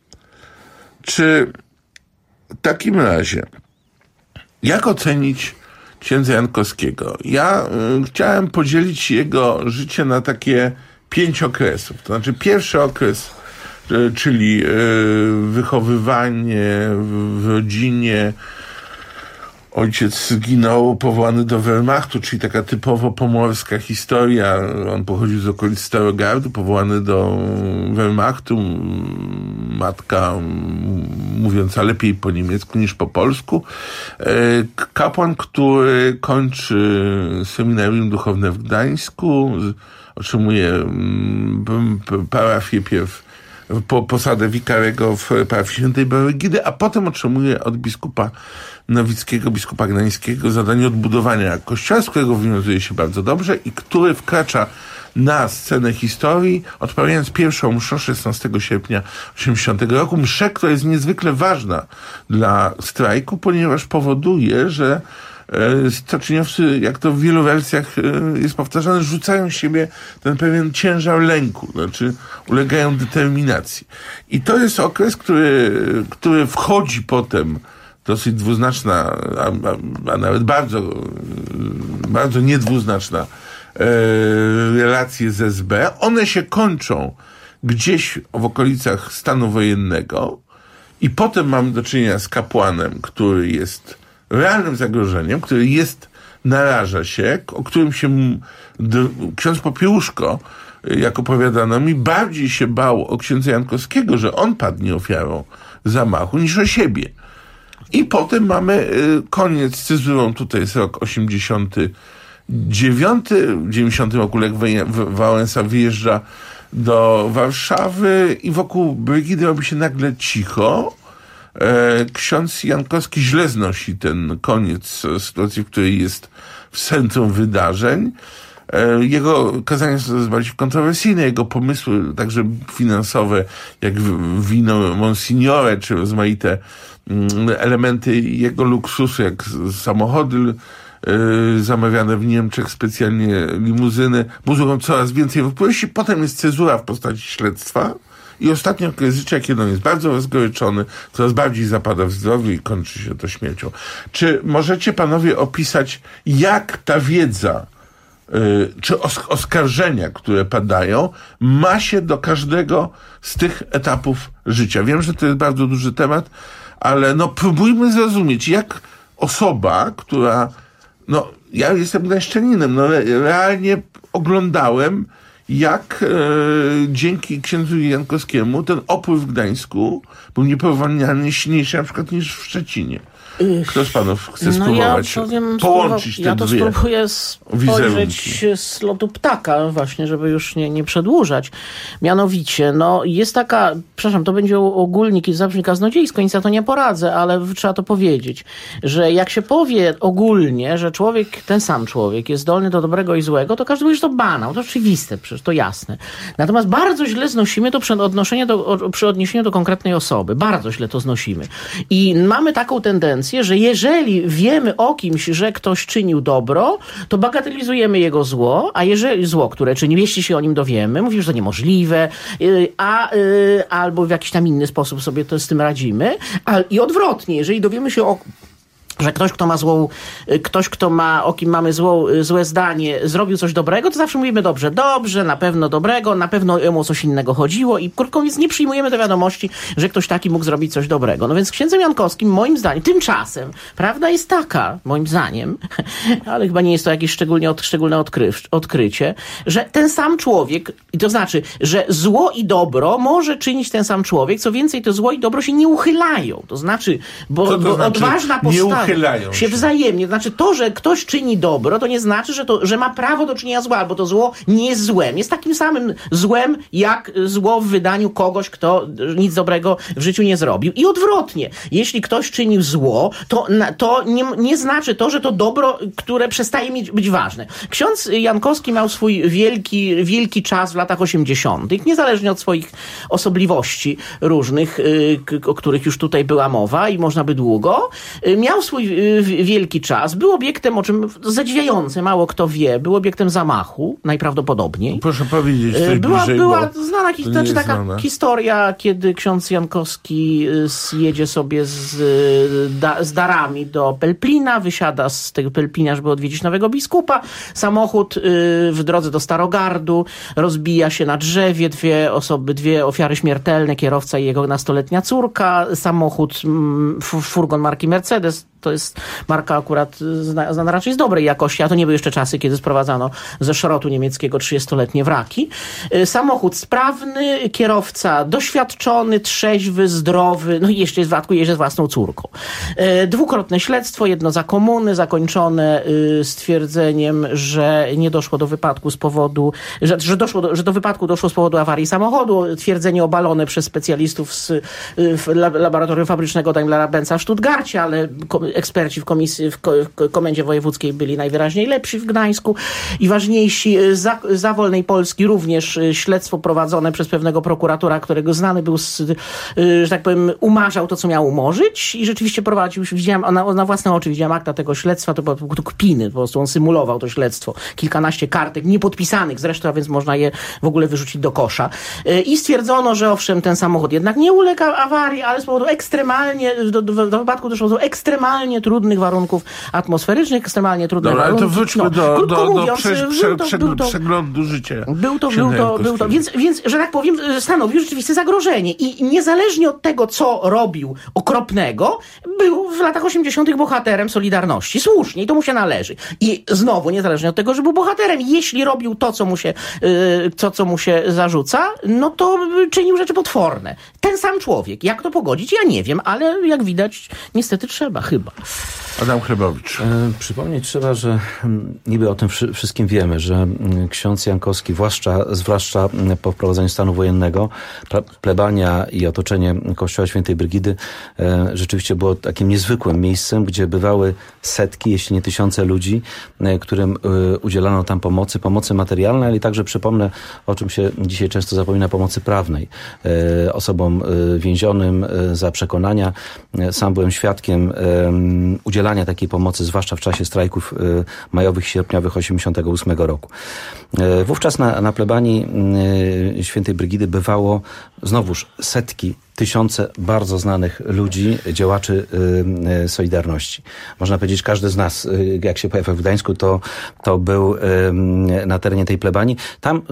Czy w takim razie, jak ocenić księdza Jankowskiego? Ja y, chciałem podzielić jego życie na takie pięć okresów. To znaczy pierwszy okres, y, czyli y, wychowywanie w, w rodzinie. Ojciec zginął, powołany do Wehrmachtu, czyli taka typowo pomorska historia. On pochodził z okolic Starogardu, powołany do Wehrmachtu. Matka mówiąca lepiej po niemiecku niż po polsku. Kapłan, który kończy seminarium duchowne w Gdańsku, otrzymuje parafię pierw, po, posadę wikarego w parafii Świętej Beregidy, a potem otrzymuje od biskupa Nowickiego, biskupa gdańskiego zadanie odbudowania kościoła, z którego wywiązuje się bardzo dobrze i który wkracza na scenę historii, odprawiając pierwszą mszę szesnastego sierpnia osiemdziesiątego roku. Mszę, która jest niezwykle ważna dla strajku, ponieważ powoduje, że stoczniowcy, jak to w wielu wersjach jest powtarzane, rzucają z siebie ten pewien ciężar lęku, znaczy ulegają determinacji. I to jest okres, który, który wchodzi potem dosyć dwuznaczna, a, a, a nawet bardzo, bardzo niedwuznaczna e, relacje z S B. One się kończą gdzieś w okolicach stanu wojennego i potem mamy do czynienia z kapłanem, który jest realnym zagrożeniem, który jest, naraża się, o którym się d- ksiądz Popiełuszko, jak opowiadano mi, bardziej się bał o księdza Jankowskiego, że on padnie ofiarą zamachu, niż o siebie. I potem mamy y, koniec z cezurą, tutaj jest rok osiemdziesiąty dziewiąty, w dziewięćdziesiątym roku Lech Wałęsa wyjeżdża do Warszawy i wokół Brygidy robi się nagle cicho. E, ksiądz Jankowski źle znosi ten koniec sytuacji, w której jest w centrum wydarzeń. E, jego kazania są bardziej kontrowersyjne, jego pomysły, także finansowe, jak wino Monsignore, czy rozmaite elementy jego luksusu, jak samochody yy, zamawiane w Niemczech, specjalnie limuzyny, budzą coraz więcej wątpliwości. Potem jest cezura w postaci śledztwa i ostatni okres życia, kiedy on jest bardzo rozgoryczony, coraz bardziej zapada w zdrowiu i kończy się to śmiercią. Czy możecie panowie opisać, jak ta wiedza yy, czy os- oskarżenia, które padają, ma się do każdego z tych etapów życia? Wiem, że to jest bardzo duży temat, ale no próbujmy zrozumieć, jak osoba, która, no ja jestem gdańszczaninem, no realnie oglądałem, jak e, dzięki księdzu Jankowskiemu ten opływ w Gdańsku był nieporównywalnie silniejszy na przykład niż w Szczecinie. Kto z panów chce spróbować no ja powiem, połączyć te ja to dwie spróbuję spojrzeć z lotu ptaka właśnie, żeby już nie, nie przedłużać. Mianowicie, no jest taka, przepraszam, to będzie ogólnik i zabrzmi kaznodziejsko, nic na to nie poradzę, ale trzeba to powiedzieć, że jak się powie ogólnie, że człowiek, ten sam człowiek jest zdolny do dobrego i złego, to każdy mówi, że to banał, to oczywiste, przecież to jasne. Natomiast bardzo źle znosimy to przy odnoszeniu do, przy odniesieniu do konkretnej osoby. Bardzo źle to znosimy. I mamy taką tendencję, że jeżeli wiemy o kimś, że ktoś czynił dobro, to bagatelizujemy jego zło, a jeżeli zło, które czynił, jeśli się o nim dowiemy, mówimy, że to niemożliwe, a, albo w jakiś tam inny sposób sobie to z tym radzimy, a, i odwrotnie, jeżeli dowiemy się o że ktoś, kto ma złą, ktoś, kto ma, o kim mamy złą, złe zdanie, zrobił coś dobrego, to zawsze mówimy dobrze, dobrze, na pewno dobrego, na pewno jemu o coś innego chodziło i krótko mówiąc nie przyjmujemy do wiadomości, że ktoś taki mógł zrobić coś dobrego. No więc z księdzem Jankowskim, moim zdaniem, tymczasem, prawda jest taka, moim zdaniem, ale chyba nie jest to jakieś szczególnie od, szczególne odkry, odkrycie, że ten sam człowiek, i to znaczy, że zło i dobro może czynić ten sam człowiek, co więcej, to zło i dobro się nie uchylają. To znaczy, bo, to bo znaczy, odważna postawa Uchylają się się. wzajemnie. Znaczy to, że ktoś czyni dobro, to nie znaczy, że, to, że ma prawo do czynienia zła, bo to zło nie jest złem. Jest takim samym złem, jak zło w wydaniu kogoś, kto nic dobrego w życiu nie zrobił. I odwrotnie. Jeśli ktoś czynił zło, to, to nie, nie znaczy to, że to dobro, które przestaje mieć, być ważne. Ksiądz Jankowski miał swój wielki, wielki czas w latach osiemdziesiątych, niezależnie od swoich osobliwości różnych, o których już tutaj była mowa i można by długo. Miał swój wielki czas. Był obiektem, o czym zadziwiające, mało kto wie, był obiektem zamachu, najprawdopodobniej. Proszę powiedzieć coś Była, bliżej, była bo znana to znaczy, taka znane. historia, kiedy ksiądz Jankowski jedzie sobie z, da, z darami do Pelplina, wysiada z tego Pelplina, żeby odwiedzić nowego biskupa. Samochód w drodze do Starogardu rozbija się na drzewie, dwie osoby, dwie ofiary śmiertelne, kierowca i jego nastoletnia córka. Samochód, furgon marki Mercedes, to jest marka akurat znana raczej z dobrej jakości, a to nie były jeszcze czasy, kiedy sprowadzano ze szrotu niemieckiego trzydziestoletnie wraki. Samochód sprawny, kierowca doświadczony, trzeźwy, zdrowy, no i jeszcze jest w dodatku jeździ z własną córką. Dwukrotne śledztwo, jedno za komuny, zakończone stwierdzeniem, że nie doszło do wypadku z powodu, że, że, doszło do, że do wypadku doszło z powodu awarii samochodu. Twierdzenie obalone przez specjalistów z laboratorium fabrycznego Daimlera-Benza w Stuttgarcie, ale eksperci w komisji, w komendzie wojewódzkiej byli najwyraźniej lepsi w Gdańsku i ważniejsi. Za, za Wolnej Polski również śledztwo prowadzone przez pewnego prokuratora, którego znany był, z, że tak powiem, umarzał to, co miał umorzyć i rzeczywiście prowadził, widziałem, na, na własne oczy widziałem akta tego śledztwa, to były to kpiny, po prostu on symulował to śledztwo. Kilkanaście kartek niepodpisanych zresztą, a więc można je w ogóle wyrzucić do kosza. I stwierdzono, że owszem, ten samochód jednak nie uległ awarii, ale z powodu ekstremalnie, do, do, do wypadku doszło do ekstremalnie trudnych warunków atmosferycznych, ekstremalnie trudnych Dobra, warunków. ale to wróćmy no, do, do, do mówiąc, prze, prze, prze, to, to, przeglądu życia. Był to, był to, był to, więc, więc, że tak powiem, stanowił rzeczywiste zagrożenie i niezależnie od tego, co robił okropnego, był w latach osiemdziesiątych bohaterem Solidarności. Słusznie i to mu się należy. I znowu, niezależnie od tego, że był bohaterem, jeśli robił to, co mu się, to, co mu się zarzuca, no to czynił rzeczy potworne. Ten sam człowiek. Jak to pogodzić? Ja nie wiem, ale jak widać, niestety trzeba, chyba. Adam Chlebowicz. E, przypomnieć trzeba, że niby o tym wszy- wszystkim wiemy, że ksiądz Jankowski, zwłaszcza, zwłaszcza po wprowadzeniu stanu wojennego, plebania i otoczenie kościoła świętej Brygidy e, rzeczywiście było takim niezwykłym miejscem, gdzie bywały setki, jeśli nie tysiące ludzi, e, którym e, udzielano tam pomocy, pomocy materialnej, ale także przypomnę, o czym się dzisiaj często zapomina, pomocy prawnej e, osobom e, więzionym e, za przekonania. E, sam byłem świadkiem e, udzielania takiej pomocy, zwłaszcza w czasie strajków e, majowych, sierpniowych osiemdziesiątego ósmego roku. E, wówczas na, na plebanii e, świętej Brygidy bywało znowuż setki, tysiące bardzo znanych ludzi, działaczy y, y, Solidarności. Można powiedzieć, każdy z nas, y, jak się pojawił w Gdańsku, to, to był y, na terenie tej plebanii. Tam y,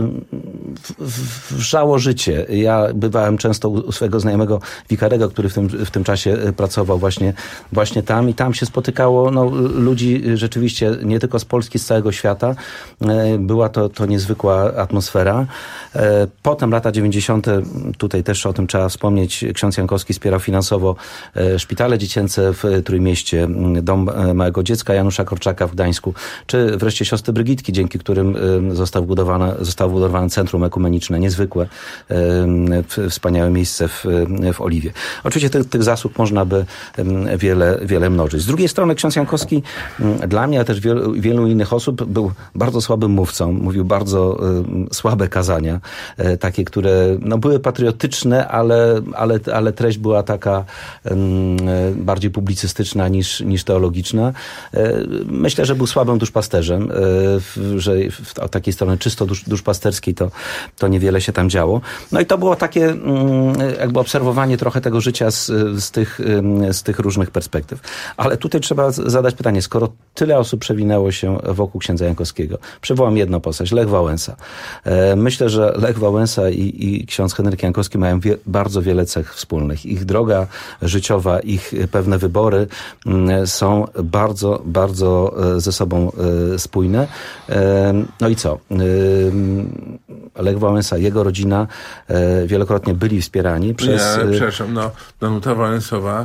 wrzało życie. Ja bywałem często u, u swojego znajomego wikarego, który w tym, w tym czasie pracował właśnie, właśnie tam i tam się spotykało no, ludzi rzeczywiście nie tylko z Polski, z całego świata. Y, była to, to niezwykła atmosfera. Y, potem lata dziewięćdziesiąte, tutaj też o tym trzeba wspomnieć, ksiądz Jankowski wspierał finansowo szpitale dziecięce w Trójmieście, Dom Małego Dziecka Janusza Korczaka w Gdańsku, czy wreszcie siostry Brygitki, dzięki którym zostało budowane, zostało budowane centrum ekumeniczne, niezwykłe, wspaniałe miejsce w, w Oliwie. Oczywiście tych, tych zasług można by wiele, wiele mnożyć. Z drugiej strony ksiądz Jankowski dla mnie, ale też wielu, wielu innych osób był bardzo słabym mówcą. Mówił bardzo słabe kazania, takie, które no, były patriotyczne, ale Ale, ale treść była taka um, bardziej publicystyczna niż, niż teologiczna. E, myślę, że był słabym duszpasterzem, e, w, że w, od takiej strony czysto dusz, duszpasterskiej to, to niewiele się tam działo. No i to było takie um, jakby obserwowanie trochę tego życia z, z, tych, um, z tych różnych perspektyw. Ale tutaj trzeba zadać pytanie, skoro tyle osób przewinęło się wokół księdza Jankowskiego, przywołam jedną postać, Lech Wałęsa. E, myślę, że Lech Wałęsa i, i ksiądz Henryk Jankowski mają wie, bardzo wiele cech wspólnych. Ich droga życiowa, ich pewne wybory są bardzo, bardzo ze sobą spójne. No i co? Lech Wałęsa, jego rodzina wielokrotnie byli wspierani przez... Nie, ale przepraszam, no, Danuta Wałęsowa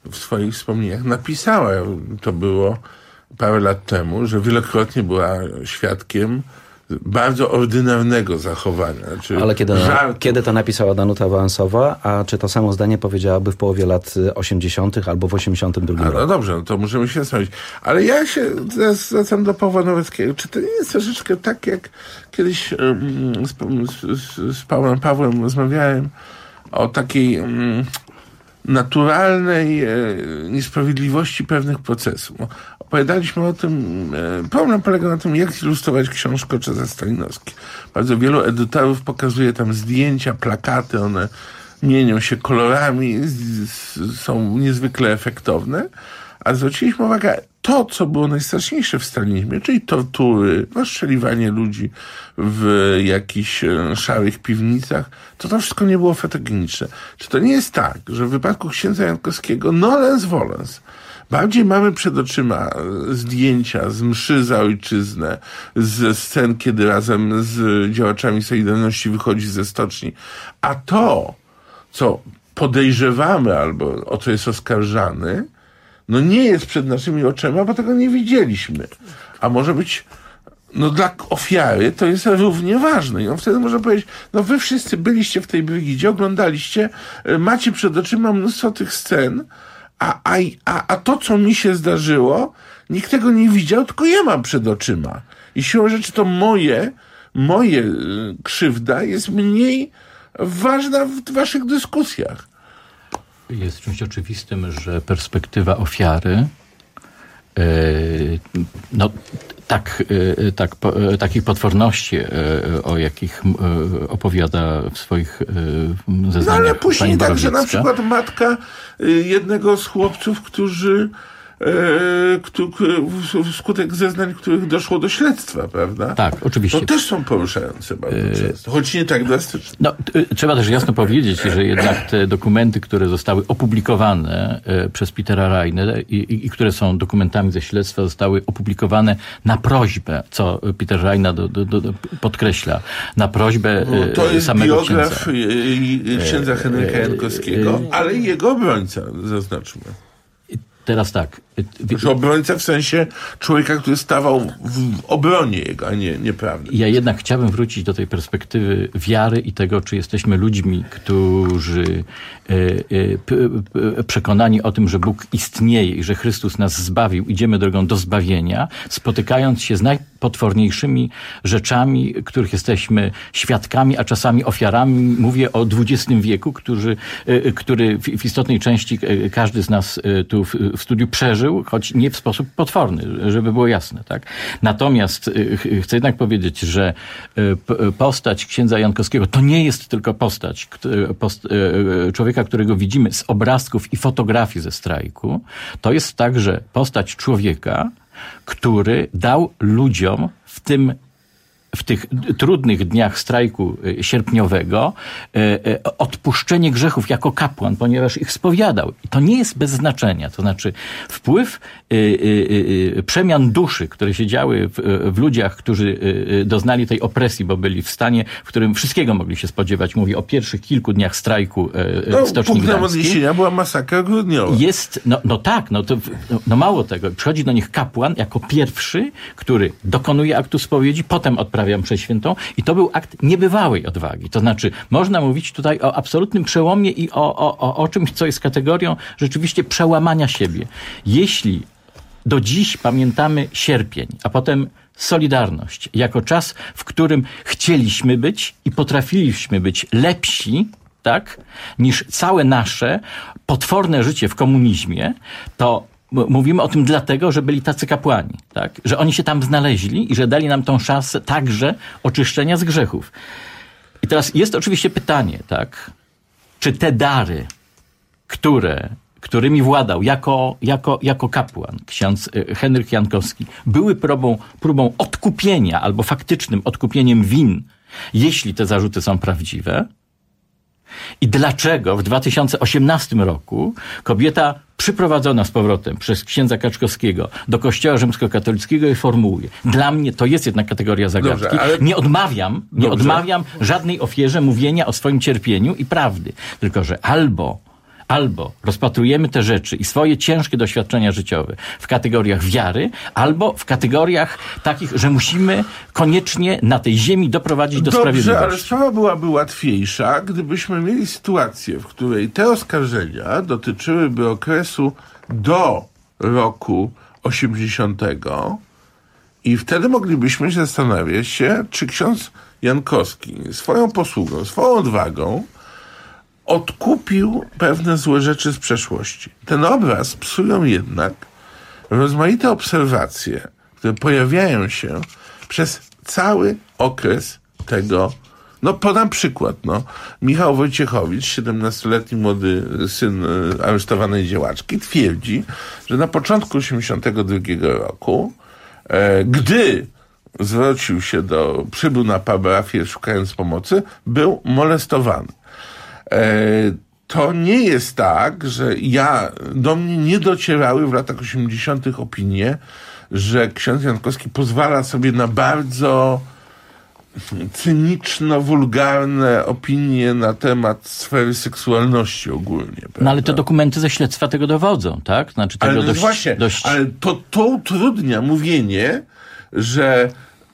w swoich wspomnieniach napisała, to było parę lat temu, że wielokrotnie była świadkiem bardzo ordynarnego zachowania. Znaczy Ale kiedy, żartów. kiedy to napisała Danuta Wałęsowa, a czy to samo zdanie powiedziałaby w połowie lat osiemdziesiątych albo w osiemdziesiątym drugim a, no roku? dobrze, no to możemy się zastanowić. Ale ja się teraz zwracam do Pawła Nowackiego. Czy to nie jest troszeczkę tak, jak kiedyś um, z, z, z Pawłem Pawłem rozmawiałem o takiej um, naturalnej e, niesprawiedliwości pewnych procesów. No, opowiadaliśmy o tym, e, problem polega na tym, jak zilustrować książkę o czasach stalinowskich. Bardzo wielu edytorów pokazuje tam zdjęcia, plakaty, one mienią się kolorami, z, z, są niezwykle efektowne, a zwróciliśmy uwagę, to, co było najstraszniejsze w stalinizmie, czyli tortury, rozstrzeliwanie ludzi w jakichś e, szarych piwnicach, to to wszystko nie było fotogeniczne. Czy to nie jest tak, że w wypadku księdza Jankowskiego nolens volens bardziej mamy przed oczyma zdjęcia z mszy za ojczyznę, ze scen, kiedy razem z działaczami Solidarności wychodzi ze stoczni, a to, co podejrzewamy albo o co jest oskarżany, no nie jest przed naszymi oczami, bo tego nie widzieliśmy. A może być, no dla ofiary to jest równie ważne. I on wtedy może powiedzieć, no wy wszyscy byliście w tej brygidzie, oglądaliście, macie przed oczyma mnóstwo tych scen, a, a, a, a to, co mi się zdarzyło, nikt tego nie widział, tylko ja mam przed oczyma. I siłą rzeczy to moje, moje krzywda jest mniej ważna w waszych dyskusjach. Jest czymś oczywistym, że perspektywa ofiary yy, no tak, yy, tak po, takich potworności, yy, o jakich yy, opowiada w swoich yy, zeznaniach. No ale później pani tak, że na Borowiecka. przykład matka yy, jednego z chłopców, którzy yy, wskutek zeznań, których doszło do śledztwa, prawda? Tak, oczywiście. To też są poruszające bardzo często, choć nie tak drastycznie. No, t- trzeba też jasno powiedzieć, że jednak te dokumenty, które zostały opublikowane e, przez Petera Reinę i, i, i które są dokumentami ze śledztwa, zostały opublikowane na prośbę, co Peter Reina do, do, do, do podkreśla, na prośbę e, no, to jest samego biograf księdza. księdza Henryka Jankowskiego, ale i jego obrońca, zaznaczmy. Teraz tak. Znaczy obrońca w sensie człowieka, który stawał w obronie jego, a nie nieprawdy. Ja jednak chciałbym wrócić do tej perspektywy wiary i tego, czy jesteśmy ludźmi, którzy e, e, p, p, przekonani o tym, że Bóg istnieje i że Chrystus nas zbawił, idziemy drogą do zbawienia, spotykając się z najpotworniejszymi rzeczami, których jesteśmy świadkami, a czasami ofiarami. Mówię o dwudziestym wieku, który, e, który w, w istotnej części e, każdy z nas e, tu w, w studiu przeżył, choć nie w sposób potworny, żeby było jasne, tak? Natomiast ch- chcę jednak powiedzieć, że p- postać księdza Jankowskiego to nie jest tylko postać post- człowieka, którego widzimy z obrazków i fotografii ze strajku. To jest także postać człowieka, który dał ludziom w tym w tych trudnych dniach strajku sierpniowego odpuszczenie grzechów jako kapłan, ponieważ ich spowiadał. I to nie jest bez znaczenia. To znaczy wpływ przemian duszy, które się działy w, w ludziach, którzy doznali tej opresji, bo byli w stanie, w którym wszystkiego mogli się spodziewać. Mówię o pierwszych kilku dniach strajku no, w Stoczni punktem Gdańskiej. odniesienia była masakra grudniowa. Jest, no, no tak, no, to, no mało tego. Przychodzi do nich kapłan jako pierwszy, który dokonuje aktu spowiedzi, potem odprawia mszę świętą i to był akt niebywałej odwagi. To znaczy, można mówić tutaj o absolutnym przełomie i o, o, o, o czymś, co jest kategorią rzeczywiście przełamania siebie. Jeśli do dziś pamiętamy sierpień, a potem Solidarność, jako czas, w którym chcieliśmy być i potrafiliśmy być lepsi, tak, niż całe nasze potworne życie w komunizmie, to mówimy o tym dlatego, że byli tacy kapłani, tak? Że oni się tam znaleźli i że dali nam tą szansę także oczyszczenia z grzechów. I teraz jest oczywiście pytanie, tak? Czy te dary, które, którymi władał jako, jako, jako kapłan ksiądz Henryk Jankowski, były próbą, próbą odkupienia albo faktycznym odkupieniem win, jeśli te zarzuty są prawdziwe? I dlaczego w dwa tysiące osiemnastym roku kobieta przyprowadzona z powrotem przez księdza Kaczkowskiego do kościoła rzymskokatolickiego je formułuje. Dla mnie to jest jednak kategoria zagadki. Dobrze, ale... Nie odmawiam, nie Dobrze. odmawiam żadnej ofierze mówienia o swoim cierpieniu i prawdy. Tylko że albo Albo rozpatrujemy te rzeczy i swoje ciężkie doświadczenia życiowe w kategoriach wiary, albo w kategoriach takich, że musimy koniecznie na tej ziemi doprowadzić do Dobrze, sprawiedliwości. ale sprawa byłaby łatwiejsza, gdybyśmy mieli sytuację, w której te oskarżenia dotyczyłyby okresu do roku osiemdziesiątego i wtedy moglibyśmy zastanawiać się, czy ksiądz Jankowski swoją posługą, swoją odwagą odkupił pewne złe rzeczy z przeszłości. Ten obraz psują jednak rozmaite obserwacje, które pojawiają się przez cały okres tego. No podam przykład. No. Michał Wojciechowicz, siedemnastoletni młody syn aresztowanej działaczki, twierdzi, że na początku osiemdziesiątego drugiego roku, e, gdy zwrócił się do, przybył na parafię szukając pomocy, był molestowany. E, to nie jest tak, że ja, do mnie nie docierały w latach osiemdziesiątych opinie, że ksiądz Jankowski pozwala sobie na bardzo cyniczno-wulgarne opinie na temat sfery seksualności ogólnie. Prawda? No ale te dokumenty ze śledztwa tego dowodzą, tak? Znaczy tego ale dość, właśnie, dość... ale to, to utrudnia mówienie, że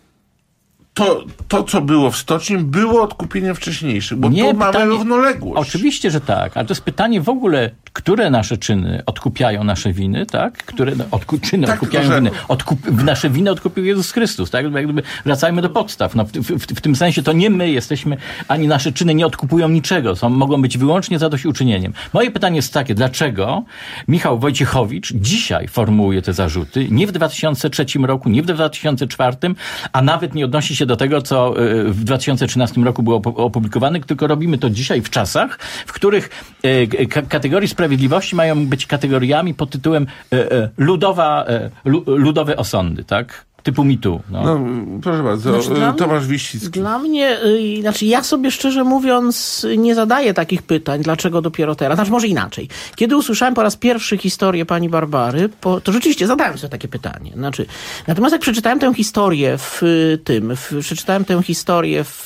to, to, co było w stoczni, było odkupieniem wcześniejszym, bo Nie, tu mamy pytanie, równoległość. Oczywiście, że tak, ale to jest pytanie w ogóle, które nasze czyny odkupiają nasze winy, tak? Które no, odku, czyny tak, odkupiają że... winy. Odkup, nasze winy odkupił Jezus Chrystus, tak? Jakby wracajmy do podstaw. No, w, w, w tym sensie to nie my jesteśmy, ani nasze czyny nie odkupują niczego. Są, mogą być wyłącznie zadośćuczynieniem. Moje pytanie jest takie, dlaczego Michał Wojciechowicz dzisiaj formułuje te zarzuty, nie w dwa tysiące trzecim roku, nie w dwa tysiące czwartym, a nawet nie odnosi się do tego, co w dwa tysiące trzynastym roku było opublikowane, tylko robimy to dzisiaj w czasach, w których k- kategorie sprawiedliwości mają być kategoriami pod tytułem ludowa, ludowe osądy, tak? Typu mitu. No. no, proszę bardzo, Znaczy, dla Tomasz mnie, Wiścicki. Dla mnie, yy, znaczy ja sobie szczerze mówiąc nie zadaję takich pytań, dlaczego dopiero teraz. Znaczy może inaczej. Kiedy usłyszałem po raz pierwszy historię pani Barbary, po, to rzeczywiście zadałem sobie takie pytanie. Znaczy, natomiast jak przeczytałem tę historię w tym, w, przeczytałem tę historię w,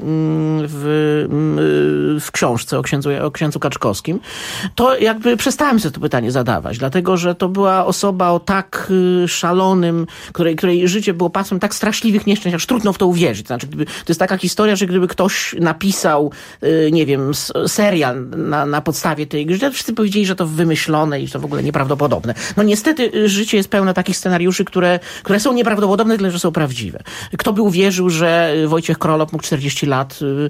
w, w książce o księdzu, o księdzu Kaczkowskim, to jakby przestałem sobie to pytanie zadawać, dlatego że to była osoba o tak szalonym, której, której życie było pasmem tak straszliwych nieszczęść, aż trudno w to uwierzyć. Znaczy, gdyby, to jest taka historia, że gdyby ktoś napisał, yy, nie wiem, serial na, na podstawie tej gry, to wszyscy powiedzieli, że to wymyślone i że to w ogóle nieprawdopodobne. No niestety życie jest pełne takich scenariuszy, które, które są nieprawdopodobne, tyle że są prawdziwe. Kto by uwierzył, że Wojciech Krolop mógł czterdzieści lat yy,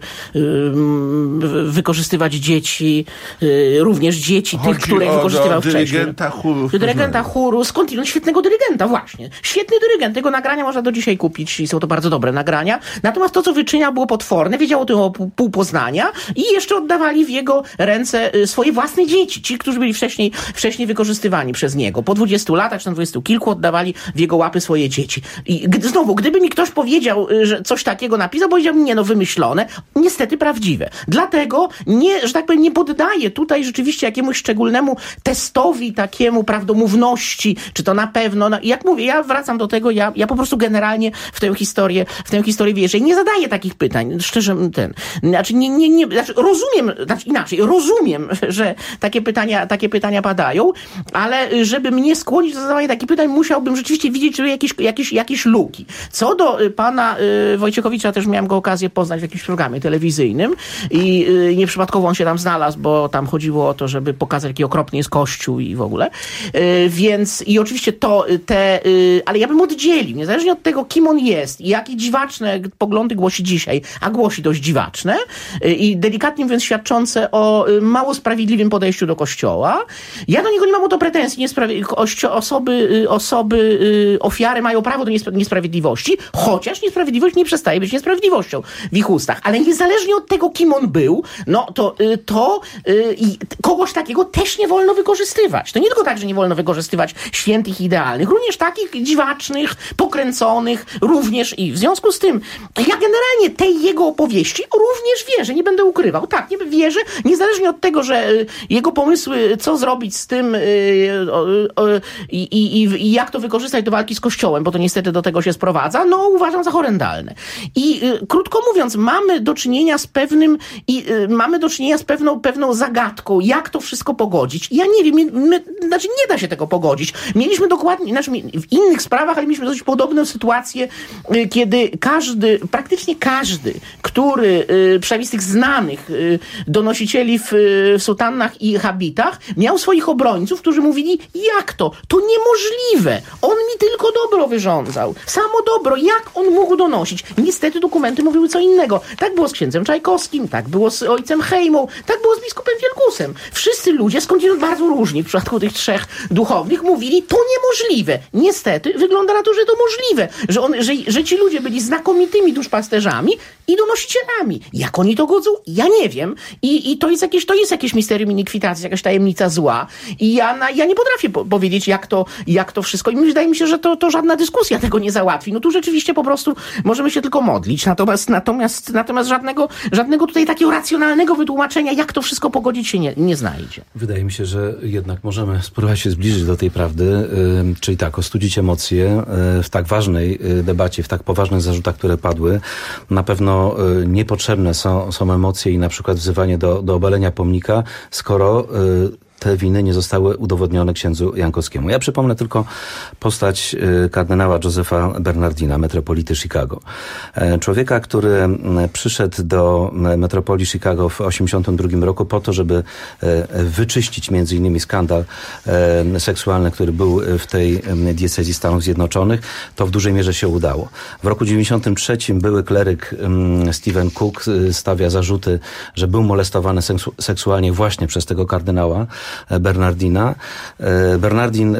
yy, wykorzystywać dzieci, yy, również dzieci Chodzi tych, których o, wykorzystywał do wcześniej. dyrygenta chóru. Dyrygenta chóru, skąd no, świetnego dyrygenta, właśnie. Świetny dyrygent. Tego nagrania można do dzisiaj kupić i są to bardzo dobre nagrania. Natomiast to, co wyczyniał, było potworne. Wiedział o tym o pół Poznania i jeszcze oddawali w jego ręce swoje własne dzieci. Ci, którzy byli wcześniej, wcześniej wykorzystywani przez niego. Po dwudziestu latach, czy tam dwudziestu kilku oddawali w jego łapy swoje dzieci. I gdy, znowu, gdyby mi ktoś powiedział, że coś takiego napisał, powiedział mi, nie no, wymyślone. Niestety prawdziwe. Dlatego nie, że tak powiem, nie poddaję tutaj rzeczywiście jakiemuś szczególnemu testowi, takiemu prawdomówności, czy to na pewno, no, jak mówię, ja wracam do tego, ja, ja po prostu generalnie w tę historię, w tę historię wierzę i nie zadaję takich pytań, szczerze ten, znaczy nie, nie, nie, znaczy rozumiem, znaczy inaczej, rozumiem, że takie pytania, takie pytania padają, ale żeby mnie skłonić do zadawania takich pytań, musiałbym rzeczywiście widzieć, że jakieś, jakieś, jakieś luki. Co do pana y, Wojciechowicza, też miałem go okazję poznać w jakimś programie telewizyjnym i y, nieprzypadkowo on się tam znalazł, bo tam chodziło o to, żeby pokazać, jaki okropny jest Kościół i w ogóle. Y, więc i oczywiście to, te, y, ale ja bym oddzielił, niezależnie od tego, kim on jest i jakie dziwaczne poglądy głosi dzisiaj, a głosi dość dziwaczne y, i delikatnie mówiąc świadczące o y, mało sprawiedliwym podejściu do Kościoła. Ja do niego nie mam o to pretensji. Niesprawi- kościo- osoby, y, osoby y, ofiary mają prawo do niespra- niesprawiedliwości, chociaż niesprawiedliwość nie przestaje być niesprawiedliwością w ich ustach. Ale niezależnie od tego, kim on był, no to, y, to y, i kogoś takiego też nie wolno wykorzystywać. To nie tylko tak, że nie wolno wykorzystywać świętych idealnych, również takich dziwacznych, pokręconych również i w związku z tym ja generalnie tej jego opowieści również wierzę, nie będę ukrywał. Tak, nie wierzę, niezależnie od tego, że jego pomysły, co zrobić z tym i, i, i jak to wykorzystać do walki z Kościołem, bo to niestety do tego się sprowadza, no uważam za horrendalne. I y, krótko mówiąc, mamy do czynienia z pewnym i y, mamy do czynienia z pewną, pewną zagadką, jak to wszystko pogodzić. Ja nie wiem, my, my, znaczy nie da się tego pogodzić. Mieliśmy dokładnie, znaczy w innych sprawach, ale mieliśmy dość podobną sytuację, y, kiedy każdy, praktycznie każdy, który, y, przynajmniej z tych znanych y, donosicieli w, y, w sutannach i habitach, miał swoich obrońców, którzy mówili, jak to? To niemożliwe. On mi tylko dobro wyrządzał. Samo dobro. Jak on mógł donosić? Niestety dokumenty mówiły co innego. Tak było z księdzem Czajkowskim, tak było z ojcem Hejmą, tak było z biskupem Wielkusem. Wszyscy ludzie, skądinąd bardzo różni, w przypadku tych trzech duchownych, mówili, to niemożliwe. Niestety wygląda na to, że to możliwe. Że, on, że, że ci ludzie byli znakomitymi duszpasterzami i donosicielami. Jak oni to godzą? Ja nie wiem. I, i to jest jakieś, to jest jakieś misterium inikwitacji, jakaś tajemnica zła. I ja, na, ja nie potrafię po, powiedzieć, jak to, jak to wszystko. I wydaje mi się, że to, to żadna dyskusja tego nie załatwi. No tu rzeczywiście po prostu możemy się tylko modlić. Natomiast, natomiast, natomiast żadnego, żadnego tutaj takiego racjonalnego wytłumaczenia, jak to wszystko pogodzić, się nie, nie znajdzie. Wydaje mi się, że jednak możemy spróbować się zbliżyć do tej prawdy, yy, czyli tak, ostudzić emocje yy, w tak ważnej yy, debacie, w tak poważnych zarzutach, które padły. Na pewno yy, niepotrzebne są, są emocje i na przykład wzywanie do, do obalenia pomnika, skoro yy, te winy nie zostały udowodnione księdzu Jankowskiemu. Ja przypomnę tylko postać kardynała Josepha Bernardina, metropolity Chicago. Człowieka, który przyszedł do metropolii Chicago w osiemdziesiątym drugim roku po to, żeby wyczyścić między innymi skandal seksualny, który był w tej diecezji Stanów Zjednoczonych. To w dużej mierze się udało. W roku dziewięćdziesiątym trzecim były kleryk Stephen Cook stawia zarzuty, że był molestowany seksu- seksualnie właśnie przez tego kardynała Bernardina. Bernardin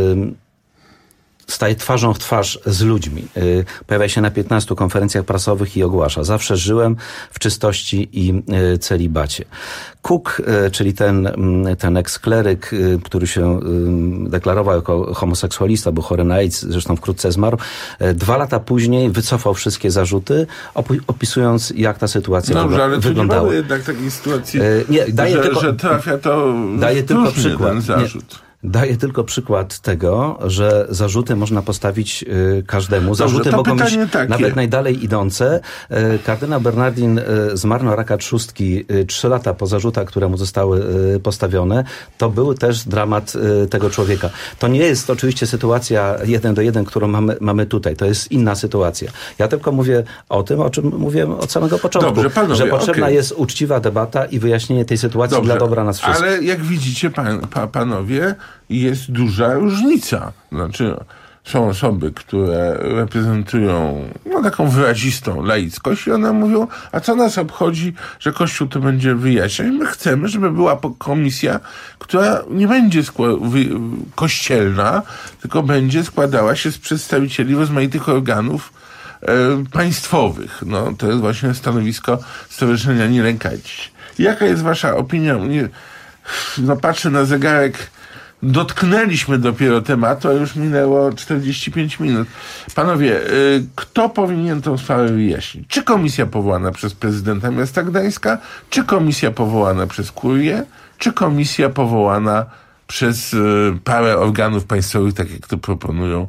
staje twarzą w twarz z ludźmi. Pojawia się na piętnastu konferencjach prasowych i ogłasza: zawsze żyłem w czystości i celibacie. Cook, czyli ten, ten ekskleryk, który się deklarował jako homoseksualista, był chory na AIDS, zresztą wkrótce zmarł, dwa lata później wycofał wszystkie zarzuty, opisując, jak ta sytuacja Dobrze, wygl- ale wyglądała. nie mamy jednak takiej sytuacji, nie, daję że, tylko, że trafia to daję tylko przykład. ten zarzut. Nie. Daję tylko przykład tego, że zarzuty można postawić y, każdemu. Zarzuty Dobrze, mogą być takie. nawet najdalej idące. Y, kardynał Bernardin y, zmarł na raka trzustki y, trzy lata po zarzutach, które mu zostały y, postawione. To był też dramat y, tego człowieka. To nie jest oczywiście sytuacja jeden do jeden, którą mamy, mamy tutaj. To jest inna sytuacja. Ja tylko mówię o tym, o czym mówiłem od samego początku. Dobrze, panowie, że potrzebna okay. jest uczciwa debata i wyjaśnienie tej sytuacji Dobrze, dla dobra nas wszystkich. Ale jak widzicie, pan, pa, panowie, jest duża różnica. Znaczy, są osoby, które reprezentują no, taką wyrazistą laickość i one mówią, a co nas obchodzi, że Kościół to będzie wyjaśniać? My chcemy, żeby była komisja, która nie będzie skła- wy- kościelna, tylko będzie składała się z przedstawicieli rozmaitych organów e, państwowych. No, to jest właśnie stanowisko Stowarzyszenia Nie Lękajcie się. Jaka jest wasza opinia? Nie, no, patrzę na zegarek. Dotknęliśmy dopiero tematu, a już minęło czterdzieści pięć minut. Panowie, y, kto powinien tą sprawę wyjaśnić? Czy komisja powołana przez prezydenta miasta Gdańska, czy komisja powołana przez kurię, czy komisja powołana przez y, parę organów państwowych, tak jak to proponują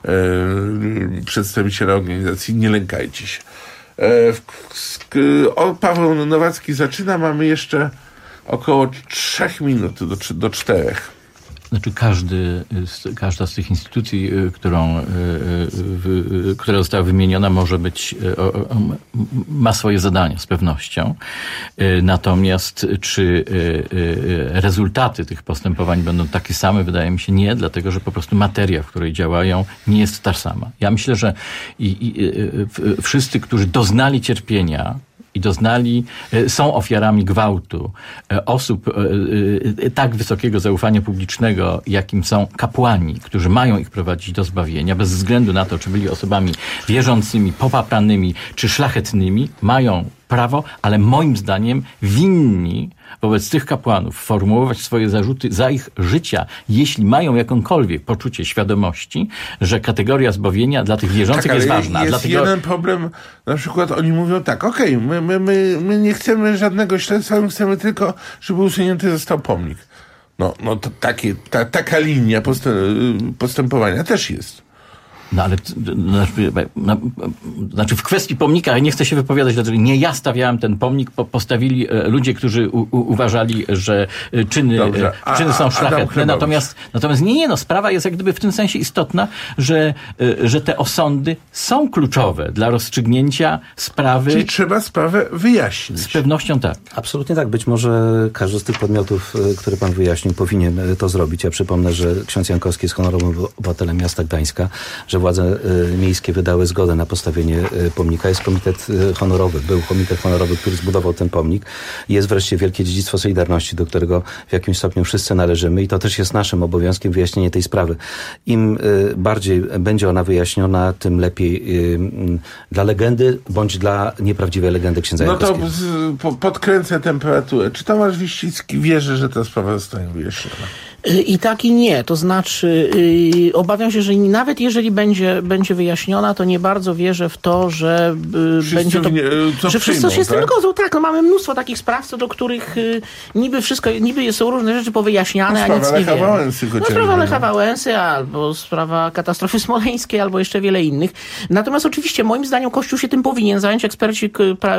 y, przedstawiciele organizacji Nie Lękajcie się. Y, o, Paweł Nowacki zaczyna, mamy jeszcze około trzech minut do, do czterech. Znaczy każdy, każda z tych instytucji, którą, która została wymieniona, może być, ma swoje zadania z pewnością. Natomiast czy rezultaty tych postępowań będą takie same? Wydaje mi się nie, dlatego że po prostu materia, w której działają, nie jest ta sama. Ja myślę, że i, i, wszyscy, którzy doznali cierpienia, i doznali, są ofiarami gwałtu osób tak wysokiego zaufania publicznego, jakim są kapłani, którzy mają ich prowadzić do zbawienia, bez względu na to, czy byli osobami wierzącymi, popapranymi, czy szlachetnymi, mają prawo, ale moim zdaniem winni wobec tych kapłanów formułować swoje zarzuty za ich życia, jeśli mają jakąkolwiek poczucie świadomości, że kategoria zbawienia dla tych wierzących tak, jest ważna. Jest dlatego... jeden problem, na przykład oni mówią tak, okej, okay, my, my, my, my nie chcemy żadnego śledztwa, my chcemy tylko, żeby usunięty został pomnik. No, no to takie, ta, taka linia postępowania też jest. No ale znaczy w kwestii pomnika nie chcę się wypowiadać, dlatego nie ja stawiałem ten pomnik, postawili ludzie, którzy u, u, uważali, że czyny, a, czyny są szlachetne. Natomiast, natomiast nie, nie, no sprawa jest jak gdyby w tym sensie istotna, że, że te osądy są kluczowe dla rozstrzygnięcia sprawy. Czyli trzeba sprawę wyjaśnić. Z pewnością tak. Absolutnie tak. Być może każdy z tych podmiotów, które pan wyjaśnił, powinien to zrobić. Ja przypomnę, że ksiądz Jankowski jest honorowym obywatelem miasta Gdańska, że władze miejskie wydały zgodę na postawienie pomnika. Jest komitet honorowy, był komitet honorowy, który zbudował ten pomnik. Jest wreszcie Wielkie Dziedzictwo Solidarności, do którego w jakimś stopniu wszyscy należymy i to też jest naszym obowiązkiem wyjaśnienie tej sprawy. Im bardziej będzie ona wyjaśniona, tym lepiej dla legendy, bądź dla nieprawdziwej legendy księdza Jankowskiego. No to z, po, podkręcę temperaturę. Czy Tomasz Wiścicki wierzy, że ta sprawa zostanie wyjaśniona? I tak i nie. To znaczy yy, obawiam się, że nawet jeżeli będzie, będzie wyjaśniona, to nie bardzo wierzę w to, że yy, będzie to... Nie, co że wszyscy się tak? z tym godzą. Tak, no mamy mnóstwo takich spraw, co do których yy, niby wszystko, niby są różne rzeczy powyjaśniane, no, a nic nie wiemy. Wałęsy no sprawa Lecha Wałęsy, albo sprawa katastrofy smoleńskiej, albo jeszcze wiele innych. Natomiast oczywiście moim zdaniem Kościół się tym powinien zająć. Eksperci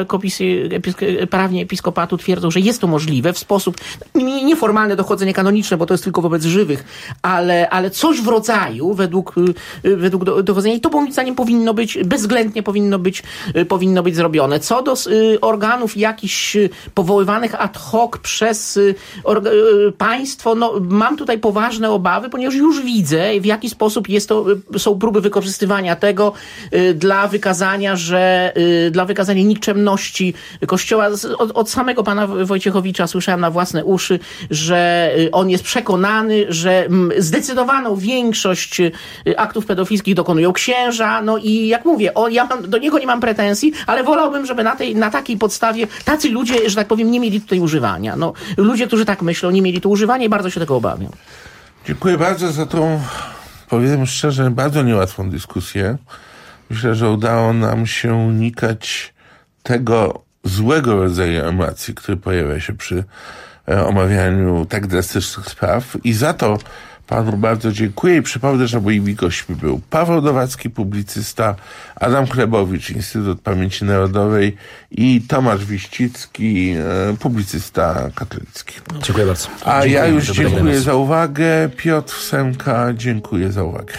prawnie episkopatu twierdzą, że jest to możliwe w sposób nieformalne dochodzenie kanoniczne, bo to jest tylko wobec żywych, ale, ale coś w rodzaju według, według dochodzenia i to moim zdaniem powinno być, bezwzględnie powinno być, powinno być zrobione. Co do y, organów jakichś powoływanych ad hoc przez y, orga, y, państwo, no mam tutaj poważne obawy, ponieważ już widzę, w jaki sposób jest to, y, są próby wykorzystywania tego y, dla wykazania, że y, dla wykazania nikczemności Kościoła. Od, od samego pana Wojciechowicza słyszałem na własne uszy, że y, on jest przekonany, że zdecydowaną większość aktów pedofilskich dokonują księża, no i jak mówię, o, ja mam, do niego nie mam pretensji, ale wolałbym, żeby na, tej, na takiej podstawie tacy ludzie, że tak powiem, nie mieli tutaj używania. No, ludzie, którzy tak myślą, nie mieli tu używania i bardzo się tego obawiam. Dziękuję bardzo za tą, powiem szczerze, bardzo niełatwą dyskusję. Myślę, że udało nam się unikać tego złego rodzaju emocji, który pojawia się przy omawianiu tak drastycznych spraw i za to panu bardzo dziękuję i przypomnę, że moimi gośćmi był Paweł Nowacki, publicysta, Adam Chlebowicz, Instytut Pamięci Narodowej i Tomasz Wiścicki, publicysta katolicki. Dziękuję bardzo. A dziękuję, ja już dziękuję dziękuję za uwagę. Piotr Semka, dziękuję za uwagę.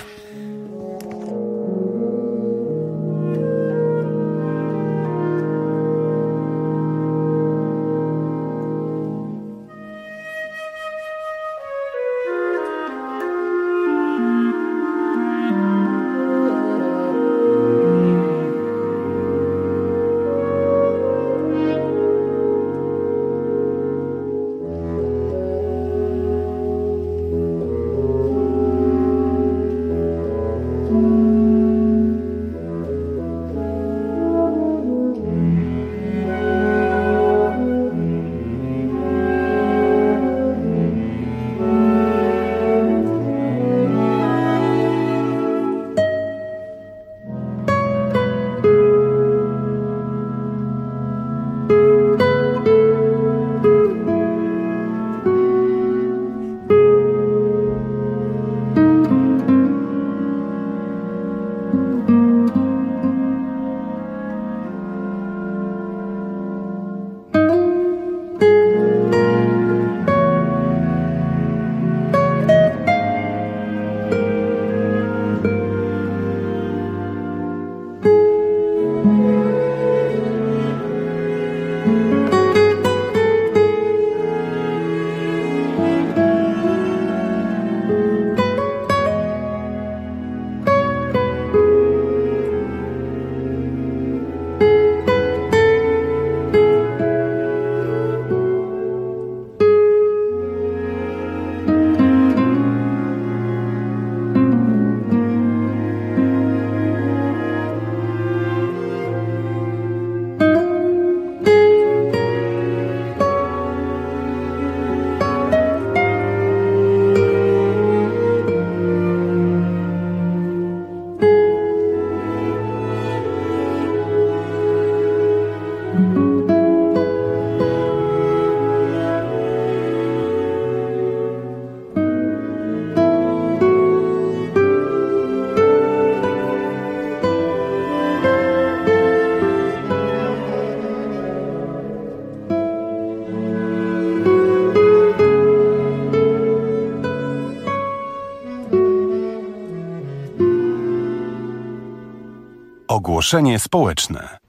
Ogłoszenie społeczne.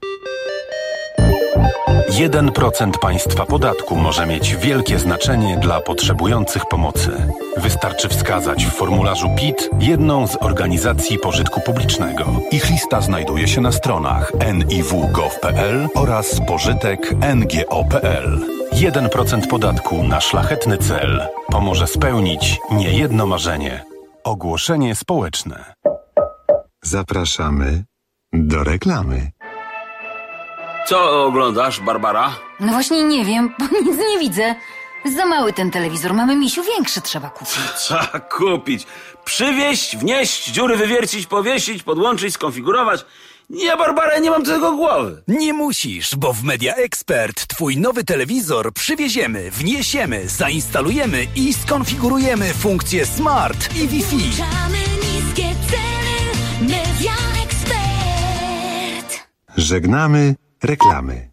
jeden procent państwa podatku może mieć wielkie znaczenie dla potrzebujących pomocy. Wystarczy wskazać w formularzu P I T jedną z organizacji pożytku publicznego. Ich lista znajduje się na stronach en i w kropka gov kropka p l oraz pożytek kropka n g o kropka p l. jeden procent podatku na szlachetny cel pomoże spełnić niejedno marzenie. Ogłoszenie społeczne. Zapraszamy do reklamy. Co oglądasz, Barbara? No właśnie nie wiem, bo nic nie widzę. Za mały ten telewizor, mamy misiu, większy trzeba kupić. Trzeba kupić. Przywieźć, wnieść, dziury wywiercić, powiesić, podłączyć, skonfigurować. Nie, Barbara, nie mam do tego głowy. Nie musisz, bo w Media Expert twój nowy telewizor przywieziemy, wniesiemy, zainstalujemy i skonfigurujemy funkcje Smart i Wi-Fi. Włączamy niskie ceny. Media Expert. Żegnamy reklamy.